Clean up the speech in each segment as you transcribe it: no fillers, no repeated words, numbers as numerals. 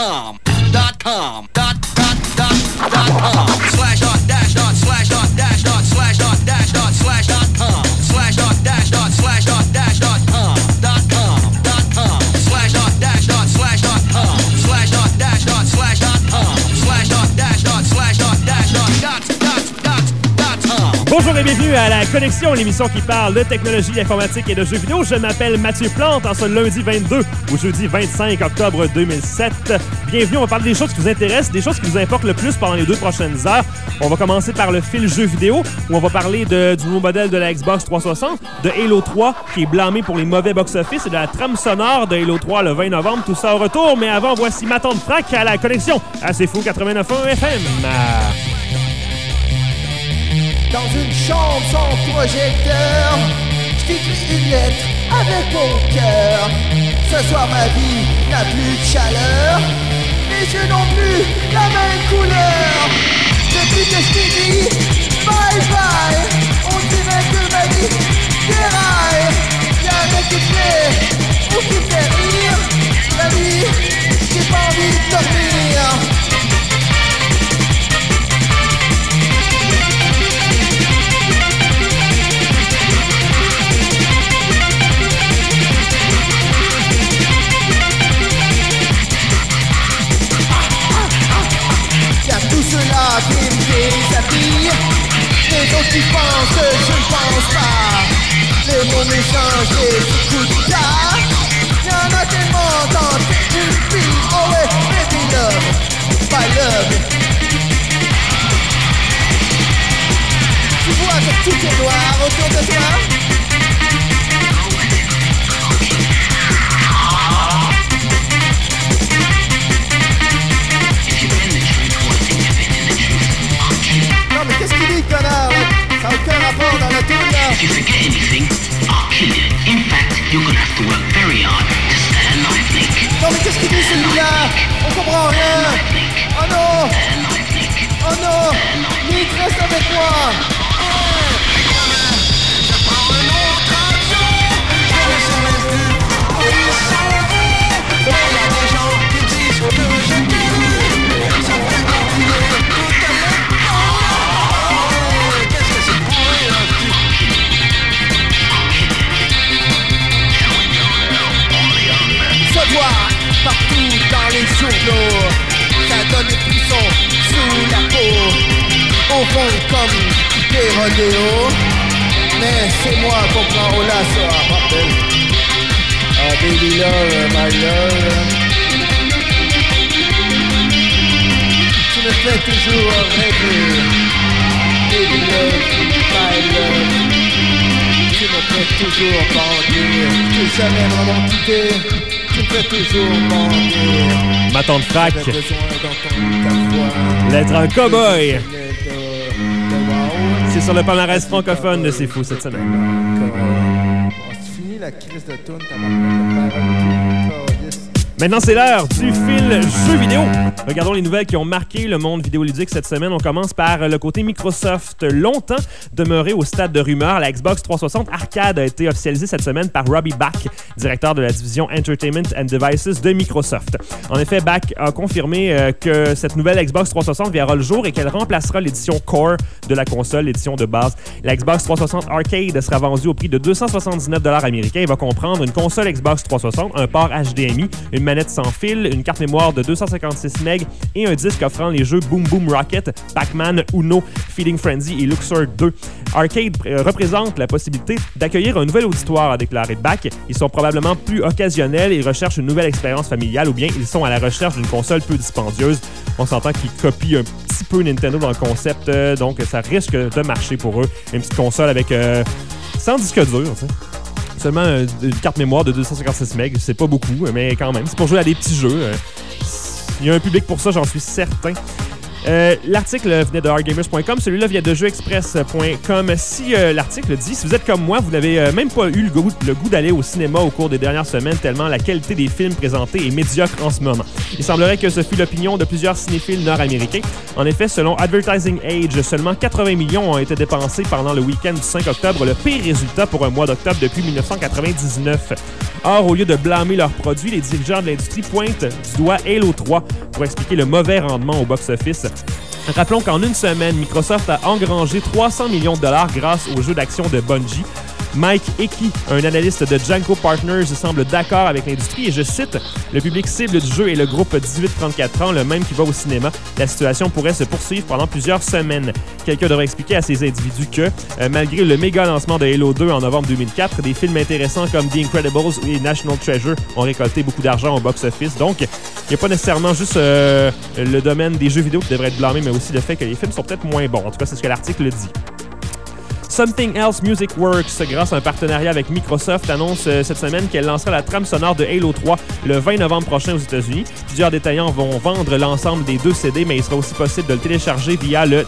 .com slash dot dash dot slash dot dash dot slash dot dash dot slash dot com slash dot dash dot slash dot dash dot com slash dot dash dot slash dot com slash dot dash dot slash dot com slash dot dash dot slash dot dash dot com. Bonjour et bienvenue à La Connexion, l'émission qui parle de technologie, informatique et de jeux vidéo. Je m'appelle Mathieu Plante en ce lundi 22 au jeudi 25 octobre 2007. Bienvenue, on va parler des choses qui vous intéressent, des choses qui vous importent le plus pendant les 2 prochaines heures. On va commencer par le fil jeux vidéo, où on va parler du nouveau modèle de la Xbox 360, de Halo 3, qui est blâmé pour les mauvais box-office, et de la trame sonore de Halo 3 le 20 novembre. Tout ça au retour, mais avant, voici ma tante Franck à La Connexion, à C'est Fou 89.1 FM. Dans une chambre sans projecteur, je t'écris une lettre avec mon cœur. Ce soir ma vie n'a plus de chaleur, mes yeux n'ont plus la même couleur. Depuis que je t'ai dit bye bye, on dirait que ma vie déraille. Y'a rien qui te plaît ou qui te fait rire. La vie, j'ai pas envie de dormir. Tout cela qui me déshabille, les autres qui pensent que je ne pense pas. Les mots méchants, je les écoute pas. Y'en a tellement dans une fille. Oh ouais, baby love, pas love. Tu vois que tout est noir autour de toi. Non mais qu'est-ce qu'il dit, connard, là? Ça n'a aucun rapport dans la tour, là. If you forget anything, I'll kill you. In fact, you're gonna have to work very hard to stay alive, Nick. Non mais qu'est-ce qu'il dit, celui-là? On comprend rien. Oh non. Oh non. Nick, reste avec moi. Je prends un autre avion, je ne sais même plus où ils sont. Mais il y a des gens qui disent que je vis. Ça fait oublier tout à l'heure. Qu'est-ce que c'est pourri là-dessus? Se voit partout dans les journaux. Ça donne des frissons sous la peau. Au fond comme des rodéos. Mais c'est moi qu'on prend au lasso. Ah bordel. Ah baby love, my love. Tu me fais toujours rêver. Baby love, my love. Tu me fais toujours bander. Tu n'es jamais vraiment quitté. Tu me fais toujours bander. Ma tante Franck, J'ai besoin d'entendre ta voix. l'être un cow-boy. De wow. C'est sur le palmarès francophone de C'est Fou cette semaine. C'est fini la crise de toune, t'as marqué. Maintenant, c'est l'heure du fil jeux vidéo. Regardons les nouvelles qui ont marqué le monde vidéoludique cette semaine. On commence par le côté Microsoft. Longtemps demeuré au stade de rumeur, la Xbox 360 Arcade a été officialisée cette semaine par Robbie Back, directeur de la division Entertainment and Devices de Microsoft. En effet, Back a confirmé que cette nouvelle Xbox 360 verra le jour et qu'elle remplacera l'édition Core de la console, l'édition de base. La Xbox 360 Arcade sera vendue au prix de 279$ américains et va comprendre une console Xbox 360, un port HDMI, une manette sans fil, une carte mémoire de 256 MB et un disque offrant les jeux Boom Boom Rocket, Pac-Man, Uno, Feeding Frenzy et Luxor 2. Arcade représente la possibilité d'accueillir un nouvel auditoire, a déclaré Back. Ils sont probablement plus occasionnels et recherchent une nouvelle expérience familiale ou bien ils sont à la recherche d'une console peu dispendieuse. On s'entend qu'ils copient un petit peu Nintendo dans le concept, donc ça risque de marcher pour eux. Une petite console avec sans disque dur, tu sais. Seulement une carte mémoire de 256 MB, c'est pas beaucoup, mais quand même, c'est pour jouer à des petits jeux. Il y a un public pour ça, j'en suis certain. L'article venait de hardgamers.com, celui-là vient de jeuxexpress.com. Si l'article dit, si vous êtes comme moi, vous n'avez même pas eu le goût d'aller au cinéma au cours des dernières semaines tellement la qualité des films présentés est médiocre en ce moment. Il semblerait que ce fut l'opinion de plusieurs cinéphiles nord-américains. En effet, selon Advertising Age, seulement 80 millions ont été dépensés pendant le week-end du 5 octobre, le pire résultat pour un mois d'octobre depuis 1999. Or, au lieu de blâmer leurs produits, les dirigeants de l'industrie pointent du doigt Halo 3 pour expliquer le mauvais rendement au box-office. Rappelons qu'en une semaine, Microsoft a engrangé 300 millions de dollars grâce au jeu d'action de Bungie. Mike Hickey, un analyste de Django Partners, semble d'accord avec l'industrie et je cite « Le public cible du jeu est le groupe 18-34 ans, le même qui va au cinéma. La situation pourrait se poursuivre pendant plusieurs semaines. » Quelqu'un devrait expliquer à ces individus que, malgré le méga lancement de Halo 2 en novembre 2004, des films intéressants comme The Incredibles et National Treasure ont récolté beaucoup d'argent au box-office. Donc, il n'y a pas nécessairement juste le domaine des jeux vidéo qui devrait être blâmé, mais aussi le fait que les films sont peut-être moins bons. En tout cas, c'est ce que l'article dit. Something Else Music Works, grâce à un partenariat avec Microsoft, annonce cette semaine qu'elle lancera la trame sonore de Halo 3 le 20 novembre prochain aux États-Unis. Plusieurs détaillants vont vendre l'ensemble des 2 CD, mais il sera aussi possible de le télécharger via le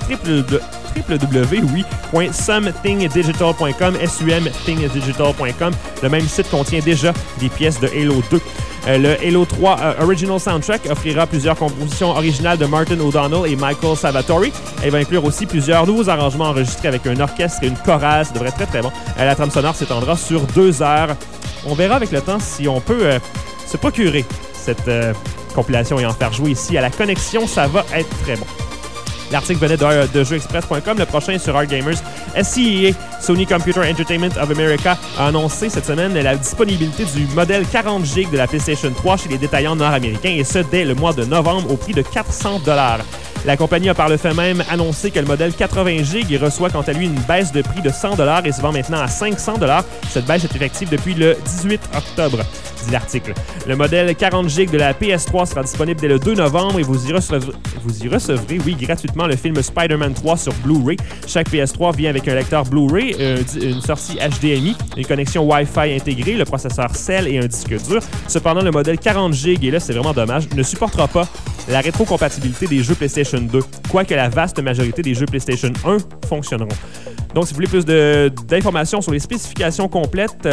www.sumthingdigital.com, sumthingdigital.com. Le même site contient déjà des pièces de Halo 2. Le Halo 3 Original Soundtrack offrira plusieurs compositions originales de Martin O'Donnell et Michael Salvatori. Elle va inclure aussi plusieurs nouveaux arrangements enregistrés avec un orchestre et une chorale. Ça devrait être très très bon. La trame sonore s'étendra sur 2 heures. On verra avec le temps si on peut se procurer cette compilation et en faire jouer ici à la connexion. Ça va être très bon. L'article venait de jeuxexpress.com. Le prochain sur Hardgamers. SCEA, Sony Computer Entertainment of America, a annoncé cette semaine la disponibilité du modèle 40 GB de la PlayStation 3 chez les détaillants nord-américains, et ce dès le mois de novembre au prix de 400 $. La compagnie a par le fait même annoncé que le modèle 80 GB reçoit quant à lui une baisse de prix de 100 $ et se vend maintenant à 500 $. Cette baisse est effective depuis le 18 octobre, dit l'article. Le modèle 40 GB de la PS3 sera disponible dès le 2 novembre et vous y recevrez, gratuitement le film Spider-Man 3 sur Blu-ray. Chaque PS3 vient avec un lecteur Blu-ray, une sortie HDMI, une connexion Wi-Fi intégrée, le processeur Cell et un disque dur. Cependant, le modèle 40 GB, et là c'est vraiment dommage, ne supportera pas la rétrocompatibilité des jeux PlayStation 2, quoique la vaste majorité des jeux PlayStation 1 fonctionneront. Donc, si vous voulez plus d'informations sur les spécifications complètes,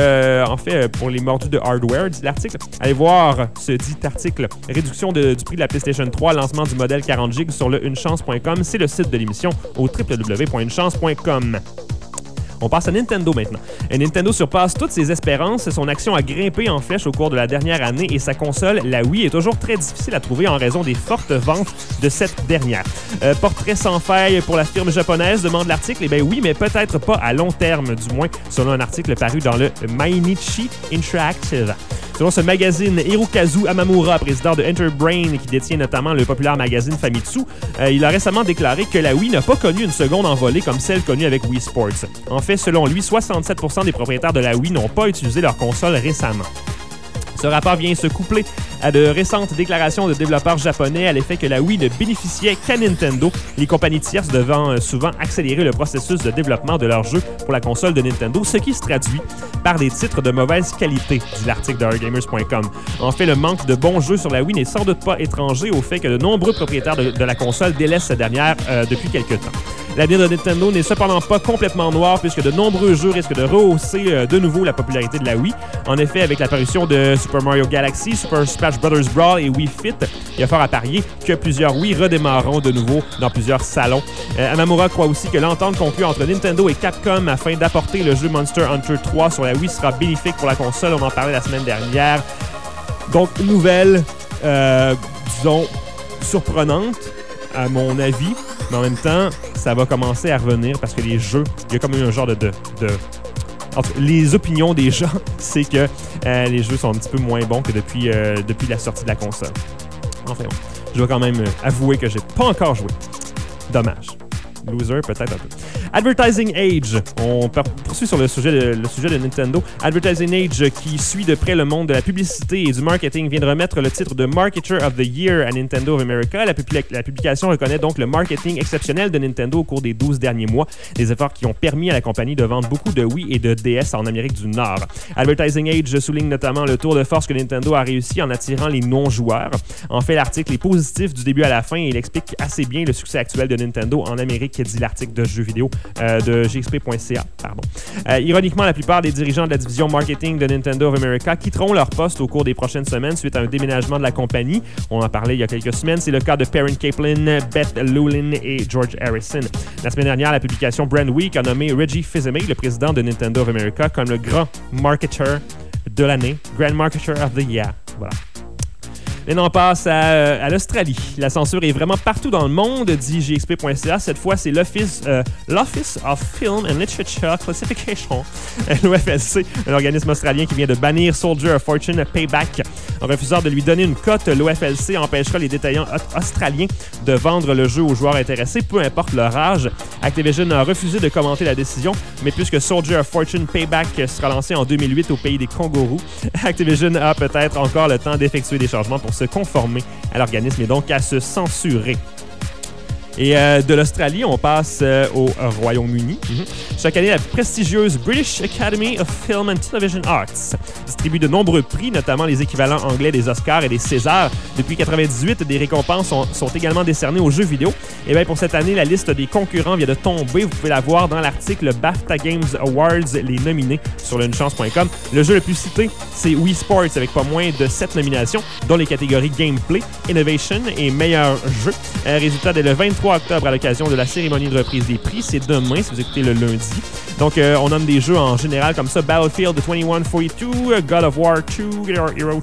pour les mordus de hardware, dit l'article, allez voir ce dit article. Réduction du prix de la PlayStation 3, lancement du modèle 40 GB sur le unechance.com. C'est le site de l'émission au www.unechance.com. On passe à Nintendo maintenant. Nintendo surpasse toutes ses espérances. Son action a grimpé en flèche au cours de la dernière année et sa console, la Wii, est toujours très difficile à trouver en raison des fortes ventes de cette dernière. Portrait sans faille pour la firme japonaise, demande l'article. Eh bien oui, mais peut-être pas à long terme, du moins, selon un article paru dans le Mainichi Interactive. Selon ce magazine, Hirokazu Amamura, président de Enterbrain, qui détient notamment le populaire magazine Famitsu, il a récemment déclaré que la Wii n'a pas connu une seconde envolée comme celle connue avec Wii Sports. En fait, selon lui, 67% des propriétaires de la Wii n'ont pas utilisé leur console récemment. Ce rapport vient se coupler à de récentes déclarations de développeurs japonais à l'effet que la Wii ne bénéficiait qu'à Nintendo, les compagnies tierces devant souvent accélérer le processus de développement de leurs jeux pour la console de Nintendo, ce qui se traduit par des titres de mauvaise qualité, dit l'article de hardgamers.com. En fait, le manque de bons jeux sur la Wii n'est sans doute pas étranger au fait que de nombreux propriétaires de la console délaissent cette dernière depuis quelques temps. L'avenir de Nintendo n'est cependant pas complètement noir puisque de nombreux jeux risquent de rehausser de nouveau la popularité de la Wii. En effet, avec l'apparition de Super Mario Galaxy, Super Smash Bros. Brawl et Wii Fit, il y a fort à parier que plusieurs Wii redémarreront de nouveau dans plusieurs salons. Amamura croit aussi que l'entente conclue entre Nintendo et Capcom afin d'apporter le jeu Monster Hunter 3 sur la Wii sera bénéfique pour la console. On en parlait la semaine dernière. Donc, nouvelle, disons, surprenante, à mon avis. Mais en même temps, ça va commencer à revenir parce que les jeux, il y a comme un genre en tout cas, les opinions des gens, c'est que les jeux sont un petit peu moins bons que depuis la sortie de la console. Enfin bon, je dois quand même avouer que j'ai pas encore joué. Dommage. Loser, peut-être un peu. Advertising Age. On poursuit sur le sujet de Nintendo. Advertising Age, qui suit de près le monde de la publicité et du marketing, vient de remettre le titre de Marketer of the Year à Nintendo of America. La publication reconnaît donc le marketing exceptionnel de Nintendo au cours des 12 derniers mois, des efforts qui ont permis à la compagnie de vendre beaucoup de Wii et de DS en Amérique du Nord. Advertising Age souligne notamment le tour de force que Nintendo a réussi en attirant les non-joueurs. En fait, l'article est positif du début à la fin et il explique assez bien le succès actuel de Nintendo en Amérique, dit l'article de jeux vidéo de gxp.ca. Ironiquement, la plupart des dirigeants de la division marketing de Nintendo of America quitteront leur poste au cours des prochaines semaines suite à un déménagement de la compagnie. On en parlait il y a quelques semaines. C'est le cas de Perrin Kaplan, Beth Lulin et George Harrison. La semaine dernière, la publication Brand Week a nommé Reggie Fils-Aimé, le président de Nintendo of America, comme le grand marketer de l'année, Grand Marketer of the Year. Voilà. Maintenant, on passe à l'Australie. La censure est vraiment partout dans le monde, dit gxp.ca. Cette fois, c'est l'Office of Film and Literature Classification, l'OFLC, un organisme australien qui vient de bannir Soldier of Fortune Payback. En refusant de lui donner une cote, l'OFLC empêchera les détaillants australiens de vendre le jeu aux joueurs intéressés, peu importe leur âge. Activision a refusé de commenter la décision, mais puisque Soldier of Fortune Payback sera lancé en 2008 au pays des kangourous, Activision a peut-être encore le temps d'effectuer des changements pour se conformer à l'organisme et donc à se censurer. Et de l'Australie, on passe au Royaume-Uni. Chaque année, la prestigieuse British Academy of Film and Television Arts distribue de nombreux prix, notamment les équivalents anglais des Oscars et des Césars. Depuis 1998, des récompenses sont également décernées aux jeux vidéo. Et bien, pour cette année, la liste des concurrents vient de tomber. Vous pouvez la voir dans l'article BAFTA Games Awards, les nominés sur lunechance.com. Le jeu le plus cité, c'est Wii Sports, avec pas moins de 7 nominations, dont les catégories Gameplay, Innovation et Meilleur jeu. Résultat dès le 23 octobre à l'occasion de la cérémonie de reprise des prix. C'est demain, si vous écoutez le lundi. Donc, on nomme des jeux en général comme ça. Battlefield 2142, God of War 2, Hero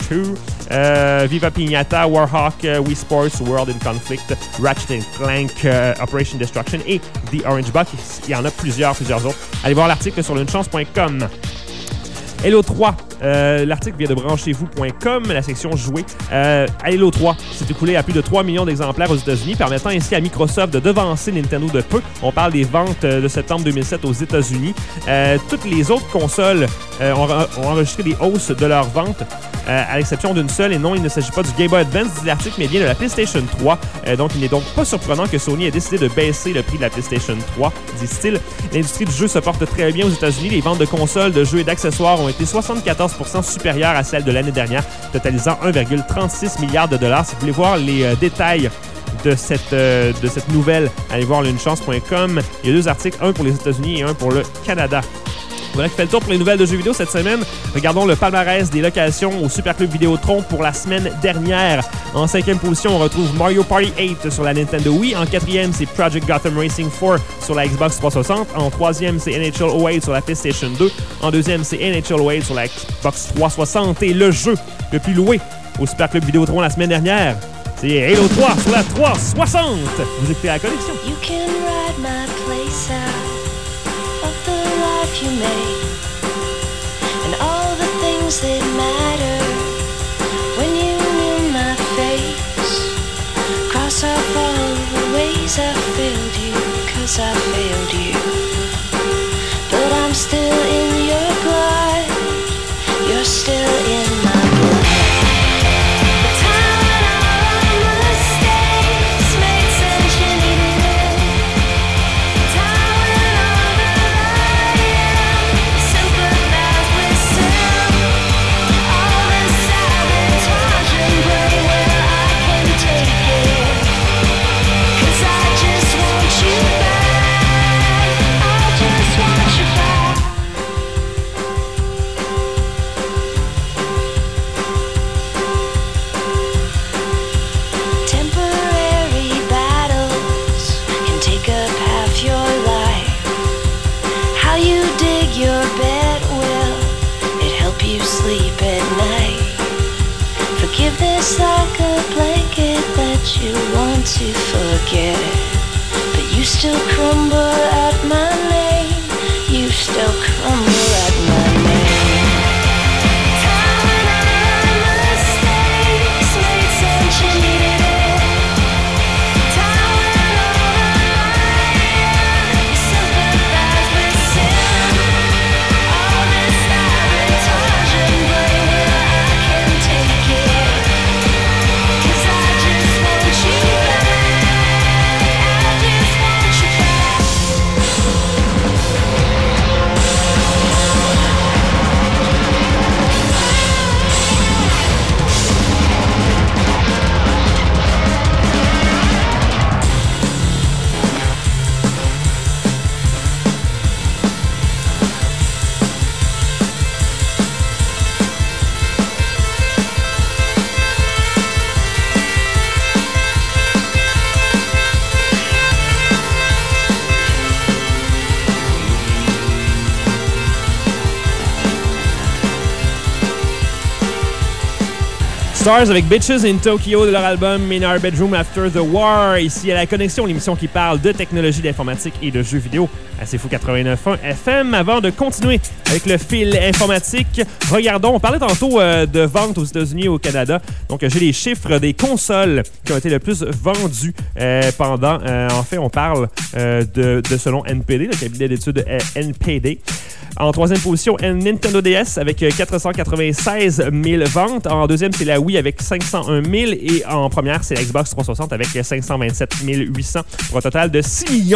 2, Viva Pinata, Warhawk, Wii Sports, World in Conflict, Ratchet & Clank, Operation Destruction et The Orange Box. Il y en a plusieurs autres. Allez voir l'article sur lunechance.com. Halo 3, l'article vient de branchez-vous.com, la section jouer. Halo 3 s'est écoulé à plus de 3 millions d'exemplaires aux États-Unis, permettant ainsi à Microsoft de devancer Nintendo de peu. On parle des ventes de septembre 2007 aux États-Unis. Toutes les autres consoles ont enregistré des hausses de leurs ventes, à l'exception d'une seule, et non, il ne s'agit pas du Game Boy Advance, dit l'article, mais bien de la PlayStation 3. Donc, il n'est donc pas surprenant que Sony ait décidé de baisser le prix de la PlayStation 3, dit-il. L'industrie du jeu se porte très bien aux États-Unis. Les ventes de consoles, de jeux et d'accessoires ont été 74% supérieures à celles de l'année dernière, totalisant 1,36 milliard de dollars. Si vous voulez voir les détails de cette nouvelle, allez voir lunechance.com. Il y a 2 articles, un pour les États-Unis et un pour le Canada. Voilà qui fait le tour pour les nouvelles de jeux vidéo cette semaine. Regardons le palmarès des locations au Super Club Vidéotron pour la semaine dernière. En 5e position, on retrouve Mario Party 8 sur la Nintendo Wii. En 4e, c'est Project Gotham Racing 4 sur la Xbox 360. En 3e, c'est NHL 08 sur la PlayStation 2. En 2e, c'est NHL 08 sur la Xbox 360. Et le jeu le plus loué au Super Club Vidéotron la semaine dernière, c'est Halo 3 sur la 360. Vous écoutez la collection. You can ride my place out of the life you made, and all the things that matter when you knew my face. Cross off all the ways I failed you, 'cause I failed you. But I'm still in your blood, you're still in my blood. The time when all mistakes made sense, you needed it. The time when all the lying sympathized with sin. All this sabotage and blame, well, I can take it, 'cause I just want you back. I just want you back. Temporary battles can take up half your life. How you dig your bed, will it help you sleep at night? Forgiveness like a blanket that you want to forget, but you still crumble at my name. You still crumble at my name. Time when our mistakes made sense, you needed it. Time when all the lying sympathized Stars avec Bitches in Tokyo de leur album In Our Bedroom After the War. Ici à La Connexion, l'émission qui parle de technologie, d'informatique et de jeux vidéo à C'est Fou 89.1 FM. Avant de continuer avec le fil informatique, regardons, on parlait tantôt de ventes aux États-Unis et au Canada. Donc, j'ai les chiffres des consoles qui ont été le plus vendues pendant... en fait, on parle de selon NPD, le cabinet d'études NPD. En troisième position, Nintendo DS avec 496 000 ventes. En deuxième, c'est la Wii avec 501 000. Et en première, c'est la Xbox 360 avec 527 800 pour un total de 6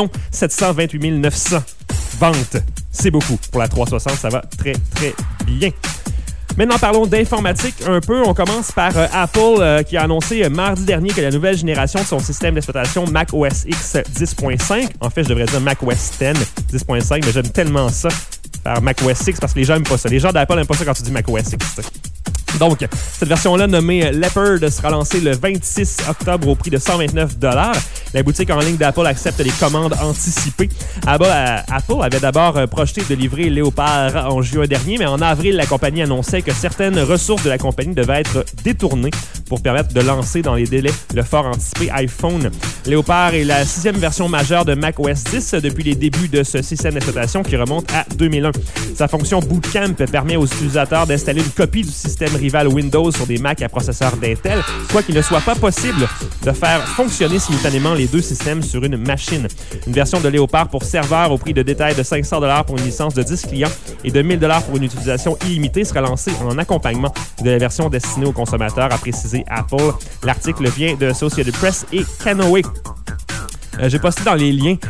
728 900 ventes. C'est beaucoup. Pour la 360, ça va très, très bien. Maintenant, parlons d'informatique un peu. On commence par Apple qui a annoncé mardi dernier que la nouvelle génération de son système d'exploitation Mac OS X 10.5, en fait, je devrais dire Mac OS X 10.5, mais j'aime tellement ça, faire Mac OS X, parce que les gens n'aiment pas ça. Les gens d'Apple n'aiment pas ça quand tu dis Mac OS X. Donc, cette version-là, nommée Leopard, sera lancée le 26 octobre au prix de 129 $. La boutique en ligne d'Apple accepte les commandes anticipées. Apple avait d'abord projeté de livrer Léopard en juin dernier, mais en avril, la compagnie annonçait que certaines ressources de la compagnie devaient être détournées pour permettre de lancer dans les délais le fort anticipé iPhone. Léopard est la 6e version majeure de Mac OS X depuis les débuts de ce système d'exploitation qui remonte à 2001. Sa fonction Bootcamp permet aux utilisateurs d'installer une copie du système rival Windows sur des Mac à processeur d'Intel, soit qu'il ne soit pas possible de faire fonctionner simultanément les deux systèmes sur une machine. Une version de Léopard pour serveur au prix de détail de 500 $ pour une licence de 10 clients et de 1000 $ pour une utilisation illimitée sera lancée en accompagnement de la version destinée aux consommateurs, a précisé Apple. L'article vient de Associated Press et Canoe. J'ai posté dans les liens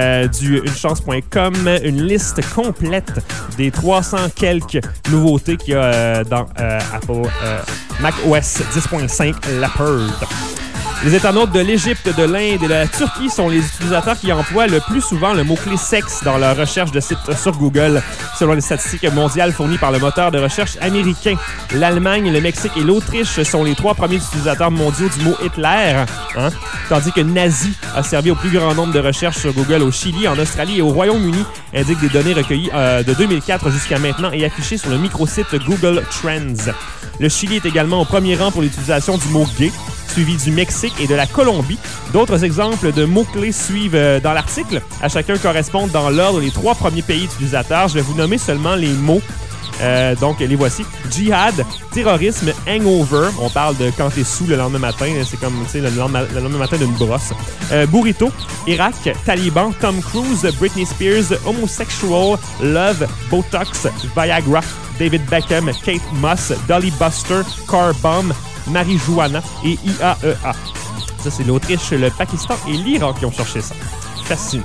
du unechance.com une liste complète des 300 quelques nouveautés qu'il y a dans Apple Mac OS 10.5 Leopard. Les internautes de l'Égypte, de l'Inde et de la Turquie sont les utilisateurs qui emploient le plus souvent le mot-clé sexe dans leur recherche de sites sur Google. Selon les statistiques mondiales fournies par le moteur de recherche américain, l'Allemagne, le Mexique et l'Autriche sont les 3 premiers utilisateurs mondiaux du mot Hitler, tandis que nazi a servi au plus grand nombre de recherches sur Google au Chili, en Australie et au Royaume-Uni, indiquent des données recueillies de 2004 jusqu'à maintenant et affichées sur le microsite Google Trends. Le Chili est également au premier rang pour l'utilisation du mot gay, suivi du Mexique et de la Colombie. D'autres exemples de mots-clés suivent dans l'article. À chacun correspondent dans l'ordre les 3 premiers pays utilisateurs. Je vais vous nommer seulement les mots. Donc, les voici. Djihad, terrorisme, hangover. On parle de quand t'es sous le lendemain matin. C'est comme, tu sais, le lendemain matin d'une brosse. Burrito, Irak, Taliban, Tom Cruise, Britney Spears, homosexual, love, Botox, Viagra, David Beckham, Kate Moss, Dolly Buster, Car Bomb, marijuana et IAEA. Ça, c'est l'Autriche, le Pakistan et l'Iran qui ont cherché ça. Fascinant.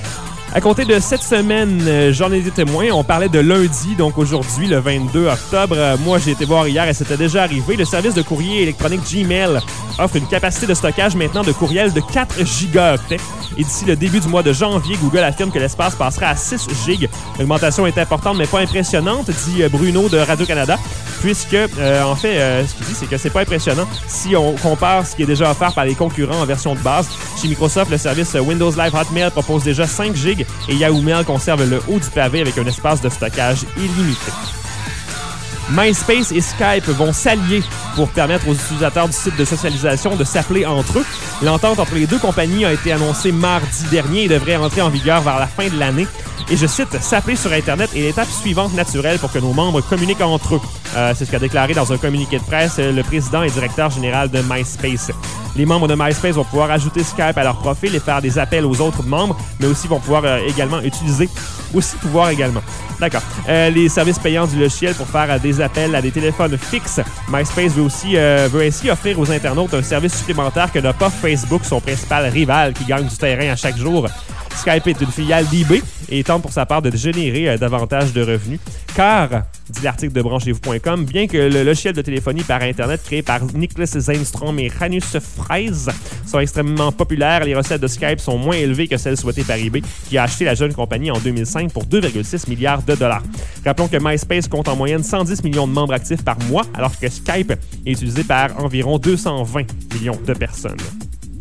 À compter de cette semaine, j'en ai des témoins. On parlait de lundi, donc aujourd'hui, le 22 octobre. Moi, j'ai été voir hier et c'était déjà arrivé. Le service de courrier électronique Gmail offre une capacité de stockage maintenant de courriel de 4 gigaoctets. Et d'ici le début du mois de janvier, Google affirme que l'espace passera à 6 gigs. L'augmentation est importante, mais pas impressionnante, dit Bruno de Radio-Canada, puisque, en fait, ce qu'il dit, c'est que c'est pas impressionnant si on compare ce qui est déjà offert par les concurrents en version de base. Chez Microsoft, le service Windows Live Hotmail propose déjà 5 gigs et Yahoo Mail conserve le haut du pavé avec un espace de stockage illimité. MySpace et Skype vont s'allier pour permettre aux utilisateurs du site de socialisation de s'appeler entre eux. L'entente entre les deux compagnies a été annoncée mardi dernier et devrait entrer en vigueur vers la fin de l'année. Et je cite, « S'appeler sur Internet est l'étape suivante naturelle pour que nos membres communiquent entre eux. » C'est ce qu'a déclaré dans un communiqué de presse le président et directeur général de MySpace. Les membres de MySpace vont pouvoir ajouter Skype à leur profil et faire des appels aux autres membres, mais aussi vont pouvoir également utiliser D'accord. Les services payants du logiciel pour faire des appels à des téléphones fixes. MySpace veut ainsi offrir aux internautes un service supplémentaire que n'a pas Facebook, son principal rival qui gagne du terrain à chaque jour. Skype est une filiale d'eBay et tente pour sa part de générer davantage de revenus. Car, dit l'article de branchez-vous.com, bien que le logiciel de téléphonie par Internet créé par Niklas Zennström et Hanus Freis soit extrêmement populaire, les recettes de Skype sont moins élevées que celles souhaitées par eBay, qui a acheté la jeune compagnie en 2005 pour 2,6 milliards $. Rappelons que MySpace compte en moyenne 110 millions de membres actifs par mois, alors que Skype est utilisé par environ 220 millions de personnes.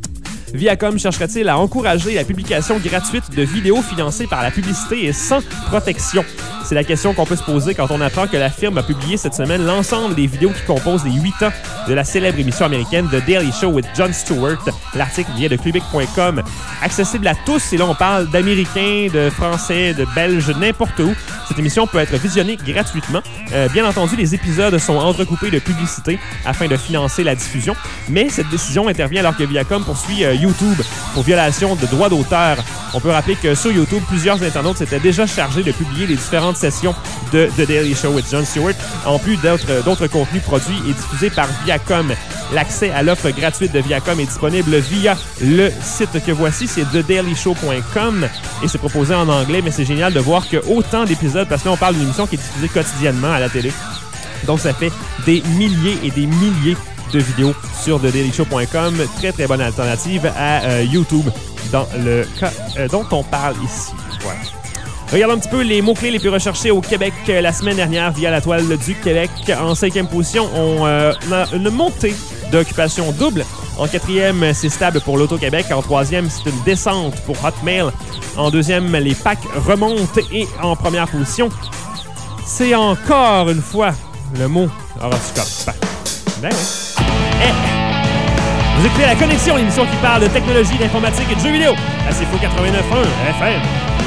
Viacom cherchera-t-il à encourager la publication gratuite de vidéos financées par la publicité et sans protection? C'est la question qu'on peut se poser quand on apprend que la firme a publié cette semaine l'ensemble des vidéos qui composent les 8 ans de la célèbre émission américaine The Daily Show with Jon Stewart. L'article vient de Clubic.com. Accessible à tous, et là on parle d'Américains, de Français, de Belges, n'importe où. Cette émission peut être visionnée gratuitement. Bien entendu, les épisodes sont entrecoupés de publicité afin de financer la diffusion, mais cette décision intervient alors que Viacom poursuit YouTube pour violation de droits d'auteur. On peut rappeler que sur YouTube, plusieurs internautes s'étaient déjà chargés de publier les différentes sessions de The Daily Show with Jon Stewart, en plus d'autres contenus produits et diffusés par Viacom. L'accès à l'offre gratuite de Viacom est disponible via le site que voici, c'est thedailyshow.com, et c'est proposé en anglais, mais c'est génial de voir que autant d'épisodes, parce que là on parle d'une émission qui est diffusée quotidiennement à la télé, donc ça fait des milliers et des milliers de vidéos sur thedailyshow.com. Très très bonne alternative à YouTube dans le cas dont on parle ici. Voilà. Regardons un petit peu les mots-clés les plus recherchés au Québec la semaine dernière via la toile du Québec. En 5e position, on a une montée d'occupation double. En 4e, c'est stable pour l'Auto-Québec. En 3e, c'est une descente pour Hotmail. En 2e, les packs remontent. Et en première position, c'est encore une fois le mot horoscope. Ben oui. Vous écoutez La Connexion, l'émission qui parle de technologie, d'informatique et de jeux vidéo. À CFO 89.1 FM.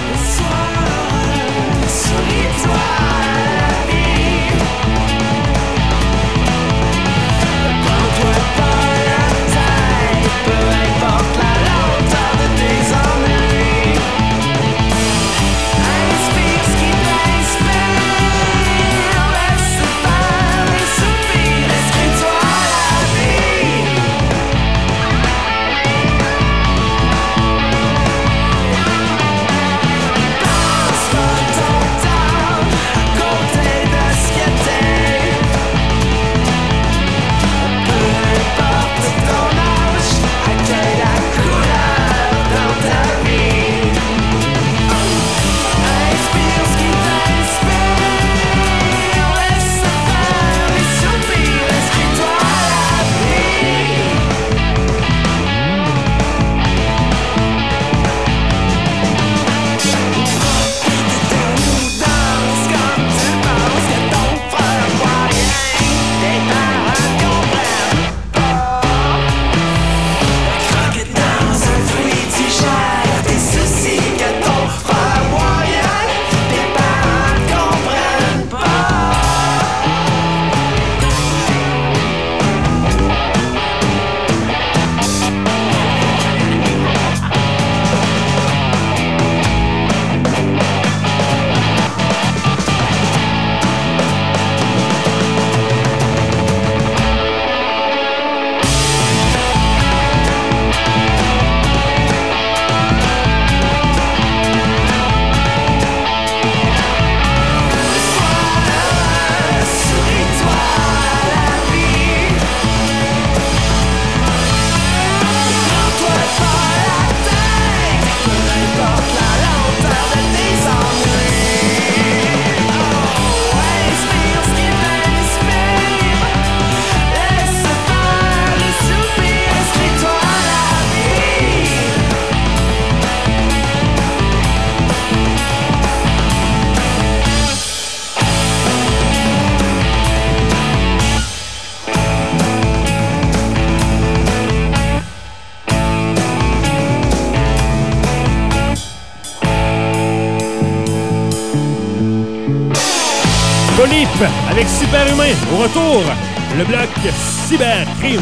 Avec Superhumain. Au retour, le bloc Cybercrime.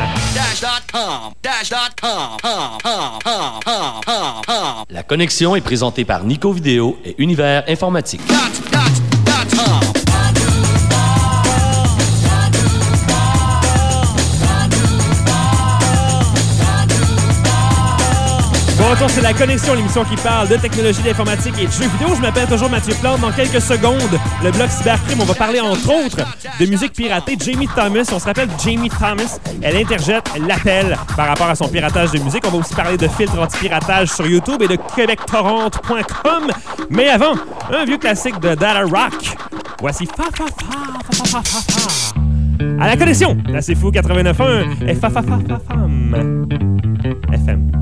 La connexion est présentée par Nico Vidéo et Univers Informatique. Bon retour, c'est La Connexion, l'émission qui parle de technologie, d'informatique et de jeux vidéo. Je m'appelle toujours Mathieu Plante. Dans quelques secondes, le bloc Cybercrime, on va parler entre autres de musique piratée. Jamie Thomas, on se rappelle Jamie Thomas, elle interjette l'appel par rapport à son piratage de musique. On va aussi parler de filtres anti-piratage sur YouTube et de québectorrent.com. Mais avant, un vieux classique de Data Rock. Voici Fa Fa Fa Fa Fa Fa Fa. À La Connexion, là c'est fou 89.1 et Fa Fa Fa Fa Fa. FM. FM.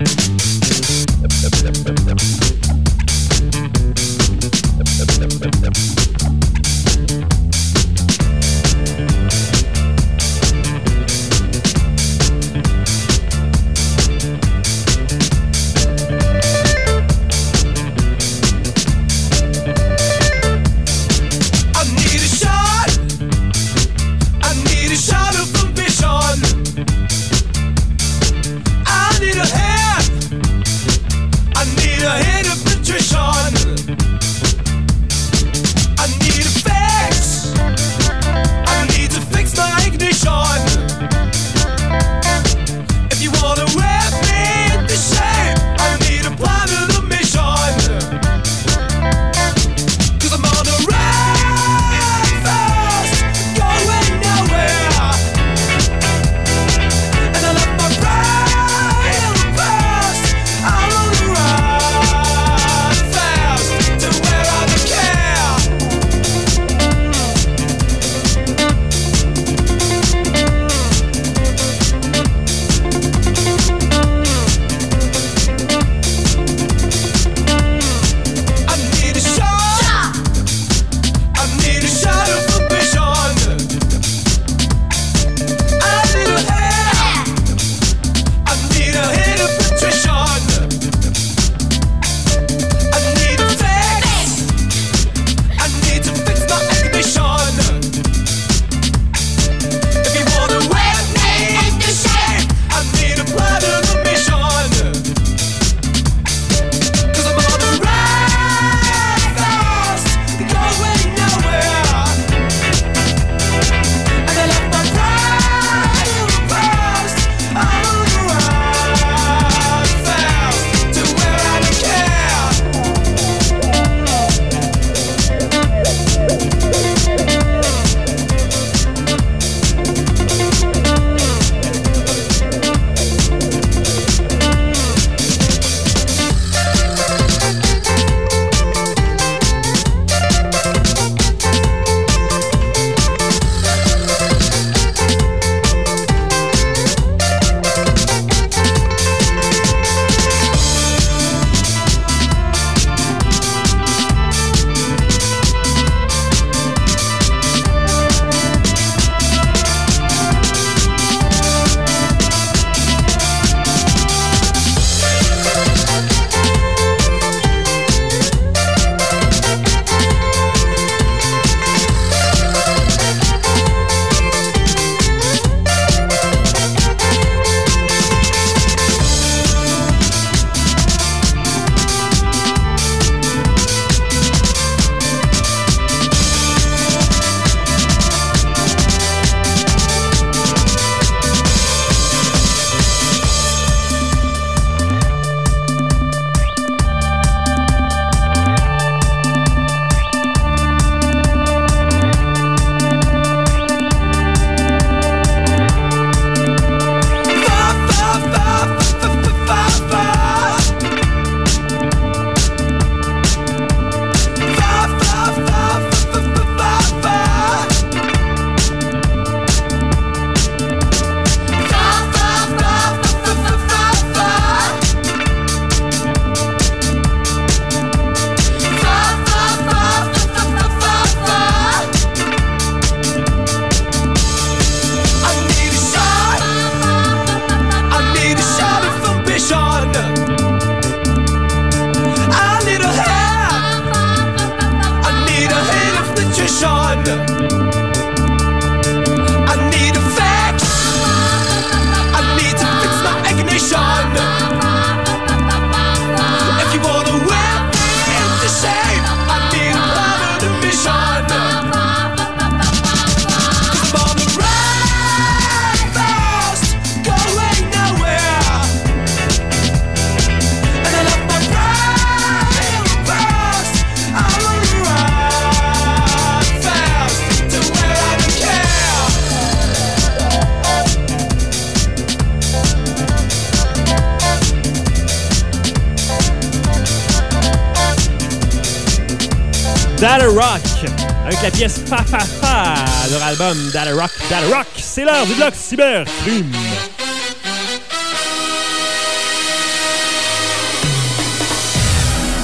Data Rock, avec la pièce Fa Fa Fa de leur album Data Rock, Data Rock. C'est l'heure du bloc Cybercrime.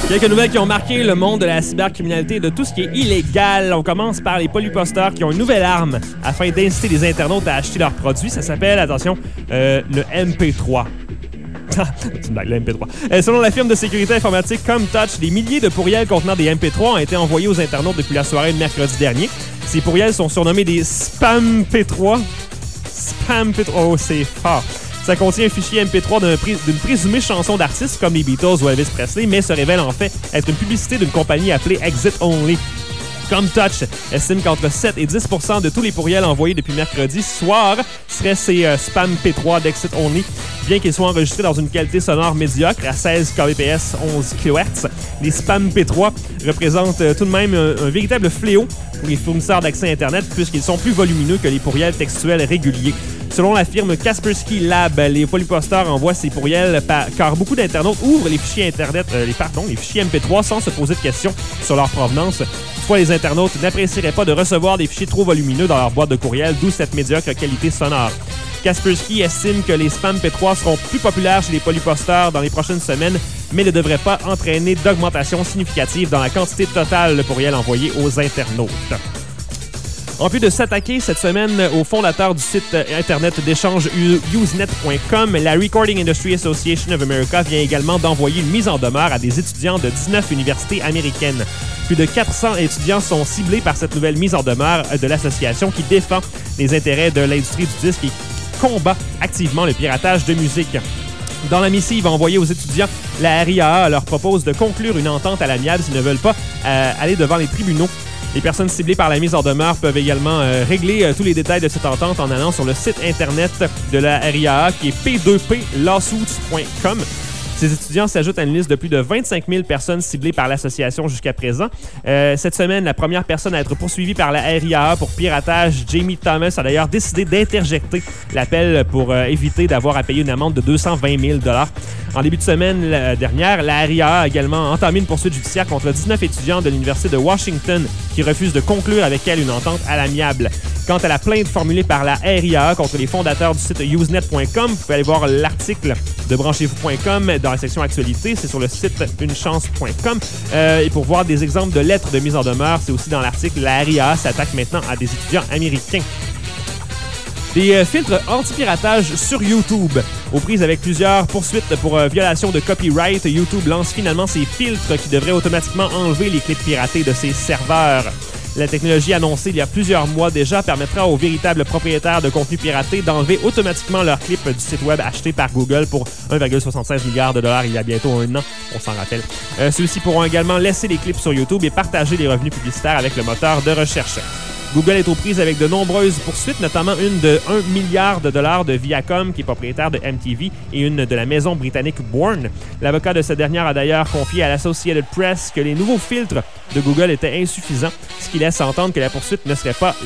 Quelques nouvelles qui ont marqué le monde de la cybercriminalité et de tout ce qui est illégal. On commence par les polyposteurs qui ont une nouvelle arme afin d'inciter les internautes à acheter leurs produits. Ça s'appelle, attention, le MP3. C'est une blague, le MP3. Selon la firme de sécurité informatique ComTouch, des milliers de pourriels contenant des MP3 ont été envoyés aux internautes depuis la soirée de mercredi dernier. Ces pourriels sont surnommés des Spam P3. Spam P3, oh, c'est fort. Ça contient un fichier MP3 d'une présumée chanson d'artistes comme les Beatles ou Elvis Presley, mais se révèle en fait être une publicité d'une compagnie appelée Exit Only. ComTouch estime qu'entre 7 et 10 % de tous les pourriels envoyés depuis mercredi soir seraient ces spam P3 d'Exit Only, bien qu'ils soient enregistrés dans une qualité sonore médiocre à 16 kbps 11 kHz. Les spam P3 représentent tout de même un véritable fléau pour les fournisseurs d'accès Internet puisqu'ils sont plus volumineux que les pourriels textuels réguliers. Selon la firme Kaspersky Lab, les polyposteurs envoient ces pourriels car beaucoup d'internautes ouvrent les fichiers Internet, les fichiers MP3 sans se poser de questions sur leur provenance. Toutefois, les internautes n'apprécieraient pas de recevoir des fichiers trop volumineux dans leur boîte de courriel, d'où cette médiocre qualité sonore. Kaspersky estime que les spams P3 seront plus populaires chez les polyposteurs dans les prochaines semaines, mais ne devraient pas entraîner d'augmentation significative dans la quantité totale de courriels envoyés aux internautes. En plus de s'attaquer cette semaine au fondateur du site Internet d'échange Usenet.com, la Recording Industry Association of America vient également d'envoyer une mise en demeure à des étudiants de 19 universités américaines. Plus de 400 étudiants sont ciblés par cette nouvelle mise en demeure de l'association qui défend les intérêts de l'industrie du disque et combat activement le piratage de musique. Dans la missive envoyée aux étudiants, la RIAA leur propose de conclure une entente à l'amiable s'ils ne veulent pas aller devant les tribunaux. Les personnes ciblées par la mise en demeure peuvent également régler tous les détails de cette entente en allant sur le site Internet de la RIAA qui est p2plawsuits.com. Ces étudiants s'ajoutent à une liste de plus de 25 000 personnes ciblées par l'association jusqu'à présent. Cette semaine, la première personne à être poursuivie par la RIAA pour piratage, Jamie Thomas, a d'ailleurs décidé d'interjecter l'appel pour éviter d'avoir à payer une amende de 220 000 $. En début de semaine dernière, la RIAA a également entamé une poursuite judiciaire contre 19 étudiants de l'Université de Washington qui refusent de conclure avec elle une entente à l'amiable. Quant à la plainte formulée par la RIAA contre les fondateurs du site Usenet.com, vous pouvez aller voir l'article de branchez-vous.com dans la section actualité. C'est sur le site unechance.com. Et pour voir des exemples de lettres de mise en demeure, c'est aussi dans l'article. La RIAA s'attaque maintenant à des étudiants américains. Des filtres anti-piratage sur YouTube. Aux prises avec plusieurs poursuites pour violation de copyright, YouTube lance finalement ces filtres qui devraient automatiquement enlever les clips piratés de ses serveurs. La technologie annoncée il y a plusieurs mois déjà permettra aux véritables propriétaires de contenu piraté d'enlever automatiquement leurs clips du site web acheté par Google pour 1,76 milliard de dollars il y a bientôt un an, on s'en rappelle. Ceux-ci pourront également laisser les clips sur YouTube et partager les revenus publicitaires avec le moteur de recherche. Google est aux prises avec de nombreuses poursuites, notamment une de 1 milliard de dollars de Viacom, qui est propriétaire de MTV, et une de la maison britannique Bourne. L'avocat de cette dernière a d'ailleurs confié à l'Associated Press que les nouveaux filtres de Google étaient insuffisants, ce qui laisse entendre que la poursuite ne serait pas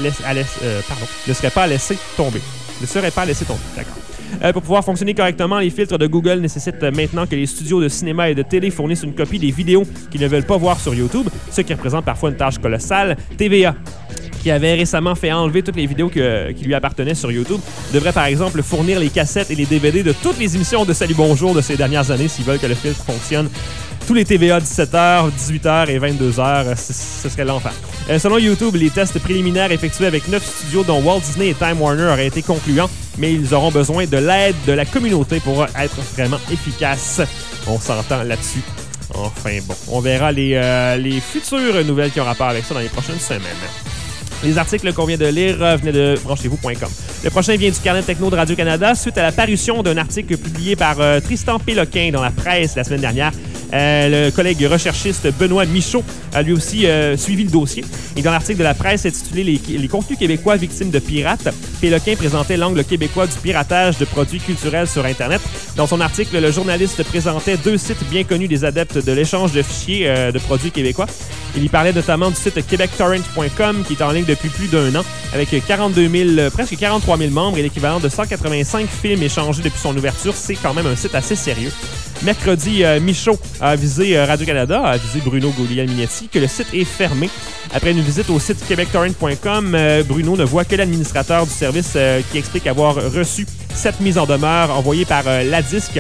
laissée tomber. D'accord. Pour pouvoir fonctionner correctement, les filtres de Google nécessitent maintenant que les studios de cinéma et de télé fournissent une copie des vidéos qu'ils ne veulent pas voir sur YouTube, ce qui représente parfois une tâche colossale. TVA, qui avait récemment fait enlever toutes les vidéos qui lui appartenaient sur YouTube, devrait par exemple fournir les cassettes et les DVD de toutes les émissions de Salut Bonjour de ces dernières années s'ils veulent que le filtre fonctionne. Tous les TVA 17h, 18h et 22h, ce serait l'enfer. Selon YouTube, les tests préliminaires effectués avec 9 studios dont Walt Disney et Time Warner auraient été concluants, mais ils auront besoin de l'aide de la communauté pour être vraiment efficaces. On s'entend là-dessus. Enfin bon, on verra les futures nouvelles qui ont rapport avec ça dans les prochaines semaines. Les articles qu'on vient de lire venaient de branchez-vous.com. Le prochain vient du Carnet Techno de Radio-Canada suite à la parution d'un article publié par Tristan Péloquin dans la presse la semaine dernière. Le collègue recherchiste Benoît Michaud a lui aussi suivi le dossier. Et dans l'article de la presse intitulé les contenus québécois victimes de pirates, Péloquin présentait l'angle québécois du piratage de produits culturels sur Internet. Dans son article, le journaliste présentait 2 sites bien connus des adeptes de l'échange de fichiers de produits québécois. Il y parlait notamment du site québectorrent.com qui est en ligne depuis plus d'un an avec presque 43 000 membres et l'équivalent de 185 films échangés depuis son ouverture. C'est quand même un site assez sérieux. Mercredi, Michaud a avisé Radio-Canada, a avisé Bruno Guglielminetti que le site est fermé. Après une visite au site québectorrent.com, Bruno ne voit que l'administrateur du service qui explique avoir reçu cette mise en demeure envoyée par la Disque.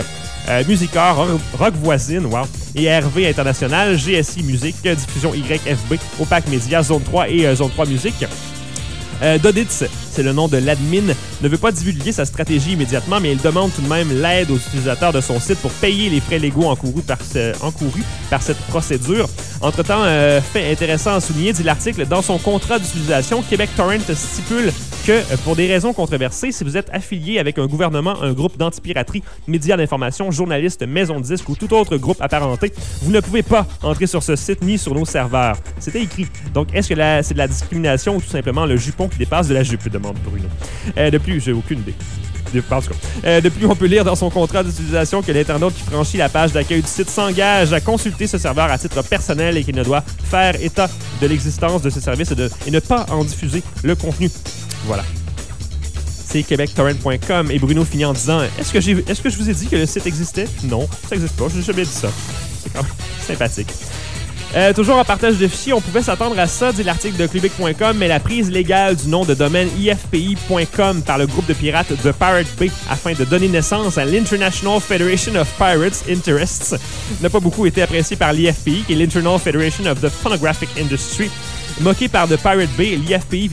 Musicor, Rock Voisine, wow, et RV International, GSI Musique, Diffusion YFB, Opac Media, Zone 3 et Zone 3 Musique. Doditz, c'est le nom de l'admin, ne veut pas divulguer sa stratégie immédiatement, mais il demande tout de même l'aide aux utilisateurs de son site pour payer les frais légaux encourus par cette procédure. Entre-temps, fait intéressant à souligner, dit l'article, dans son contrat d'utilisation, Québec Torrent stipule que, pour des raisons controversées, si vous êtes affilié avec un gouvernement, un groupe d'antipiraterie, médias d'information, journalistes, maisons de disques ou tout autre groupe apparenté, vous ne pouvez pas entrer sur ce site ni sur nos serveurs. C'était écrit. Donc, est-ce que c'est de la discrimination ou tout simplement le jupon qui dépasse de la jupe, demande Bruno. De plus, j'ai aucune idée. De plus, on peut lire dans son contrat d'utilisation que l'internaute qui franchit la page d'accueil du site s'engage à consulter ce serveur à titre personnel et qu'il ne doit faire état de l'existence de ce service et ne pas en diffuser le contenu. Voilà. C'est québectorrent.com et Bruno finit en disant « Est-ce que je vous ai dit que le site existait? Non, ça n'existe pas, je n'ai jamais dit ça. » C'est quand même sympathique. Toujours en partage de fichiers, on pouvait s'attendre à ça, dit l'article de Clubic.com, mais la prise légale du nom de domaine ifpi.com par le groupe de pirates de Pirate Bay afin de donner naissance à l'International Federation of Pirates Interests n'a pas beaucoup été appréciée par l'IFPI, qui est l'Internal Federation of the Phonographic Industry. Moqué par The Pirate Bay, l'IFPI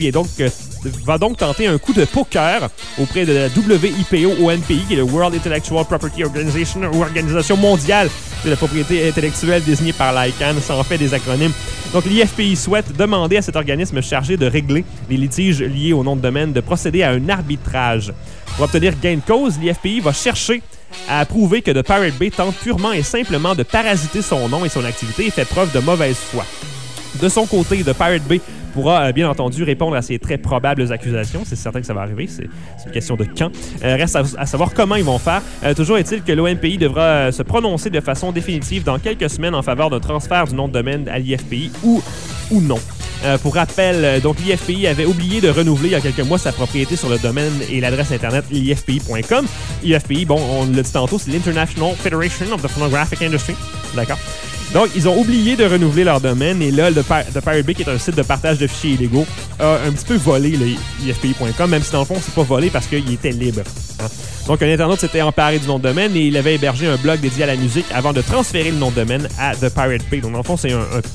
va donc tenter un coup de poker auprès de la WIPO-ONPI, qui est le World Intellectual Property Organization, ou Organisation mondiale de la propriété intellectuelle désignée par l'ICANN, ça en fait des acronymes. Donc l'IFPI souhaite demander à cet organisme chargé de régler les litiges liés au nom de domaine de procéder à un arbitrage. Pour obtenir gain de cause, l'IFPI va chercher à prouver que The Pirate Bay tente purement et simplement de parasiter son nom et son activité et fait preuve de mauvaise foi. De son côté, The Pirate Bay pourra bien entendu répondre à ces très probables accusations. C'est certain que ça va arriver, c'est une question de quand. Reste à savoir comment ils vont faire. Toujours est-il que l'ONPI devra se prononcer de façon définitive dans quelques semaines en faveur d'un transfert du nom de domaine à l'IFPI ou non. Pour rappel, donc l'IFPI avait oublié de renouveler il y a quelques mois sa propriété sur le domaine et l'adresse internet ifpi.com. IFPI, bon, on l'a dit tantôt, c'est l'International Federation of the Phonographic Industry. D'accord? Donc, ils ont oublié de renouveler leur domaine et là, The Pirate Bay, qui est un site de partage de fichiers illégaux, a un petit peu volé le ifpi.com, même si dans le fond, c'est pas volé parce qu'il était libre. Hein? Donc, un internaute s'était emparé du nom de domaine et il avait hébergé un blog dédié à la musique avant de transférer le nom de domaine à The Pirate Bay. Donc, dans le fond, c'est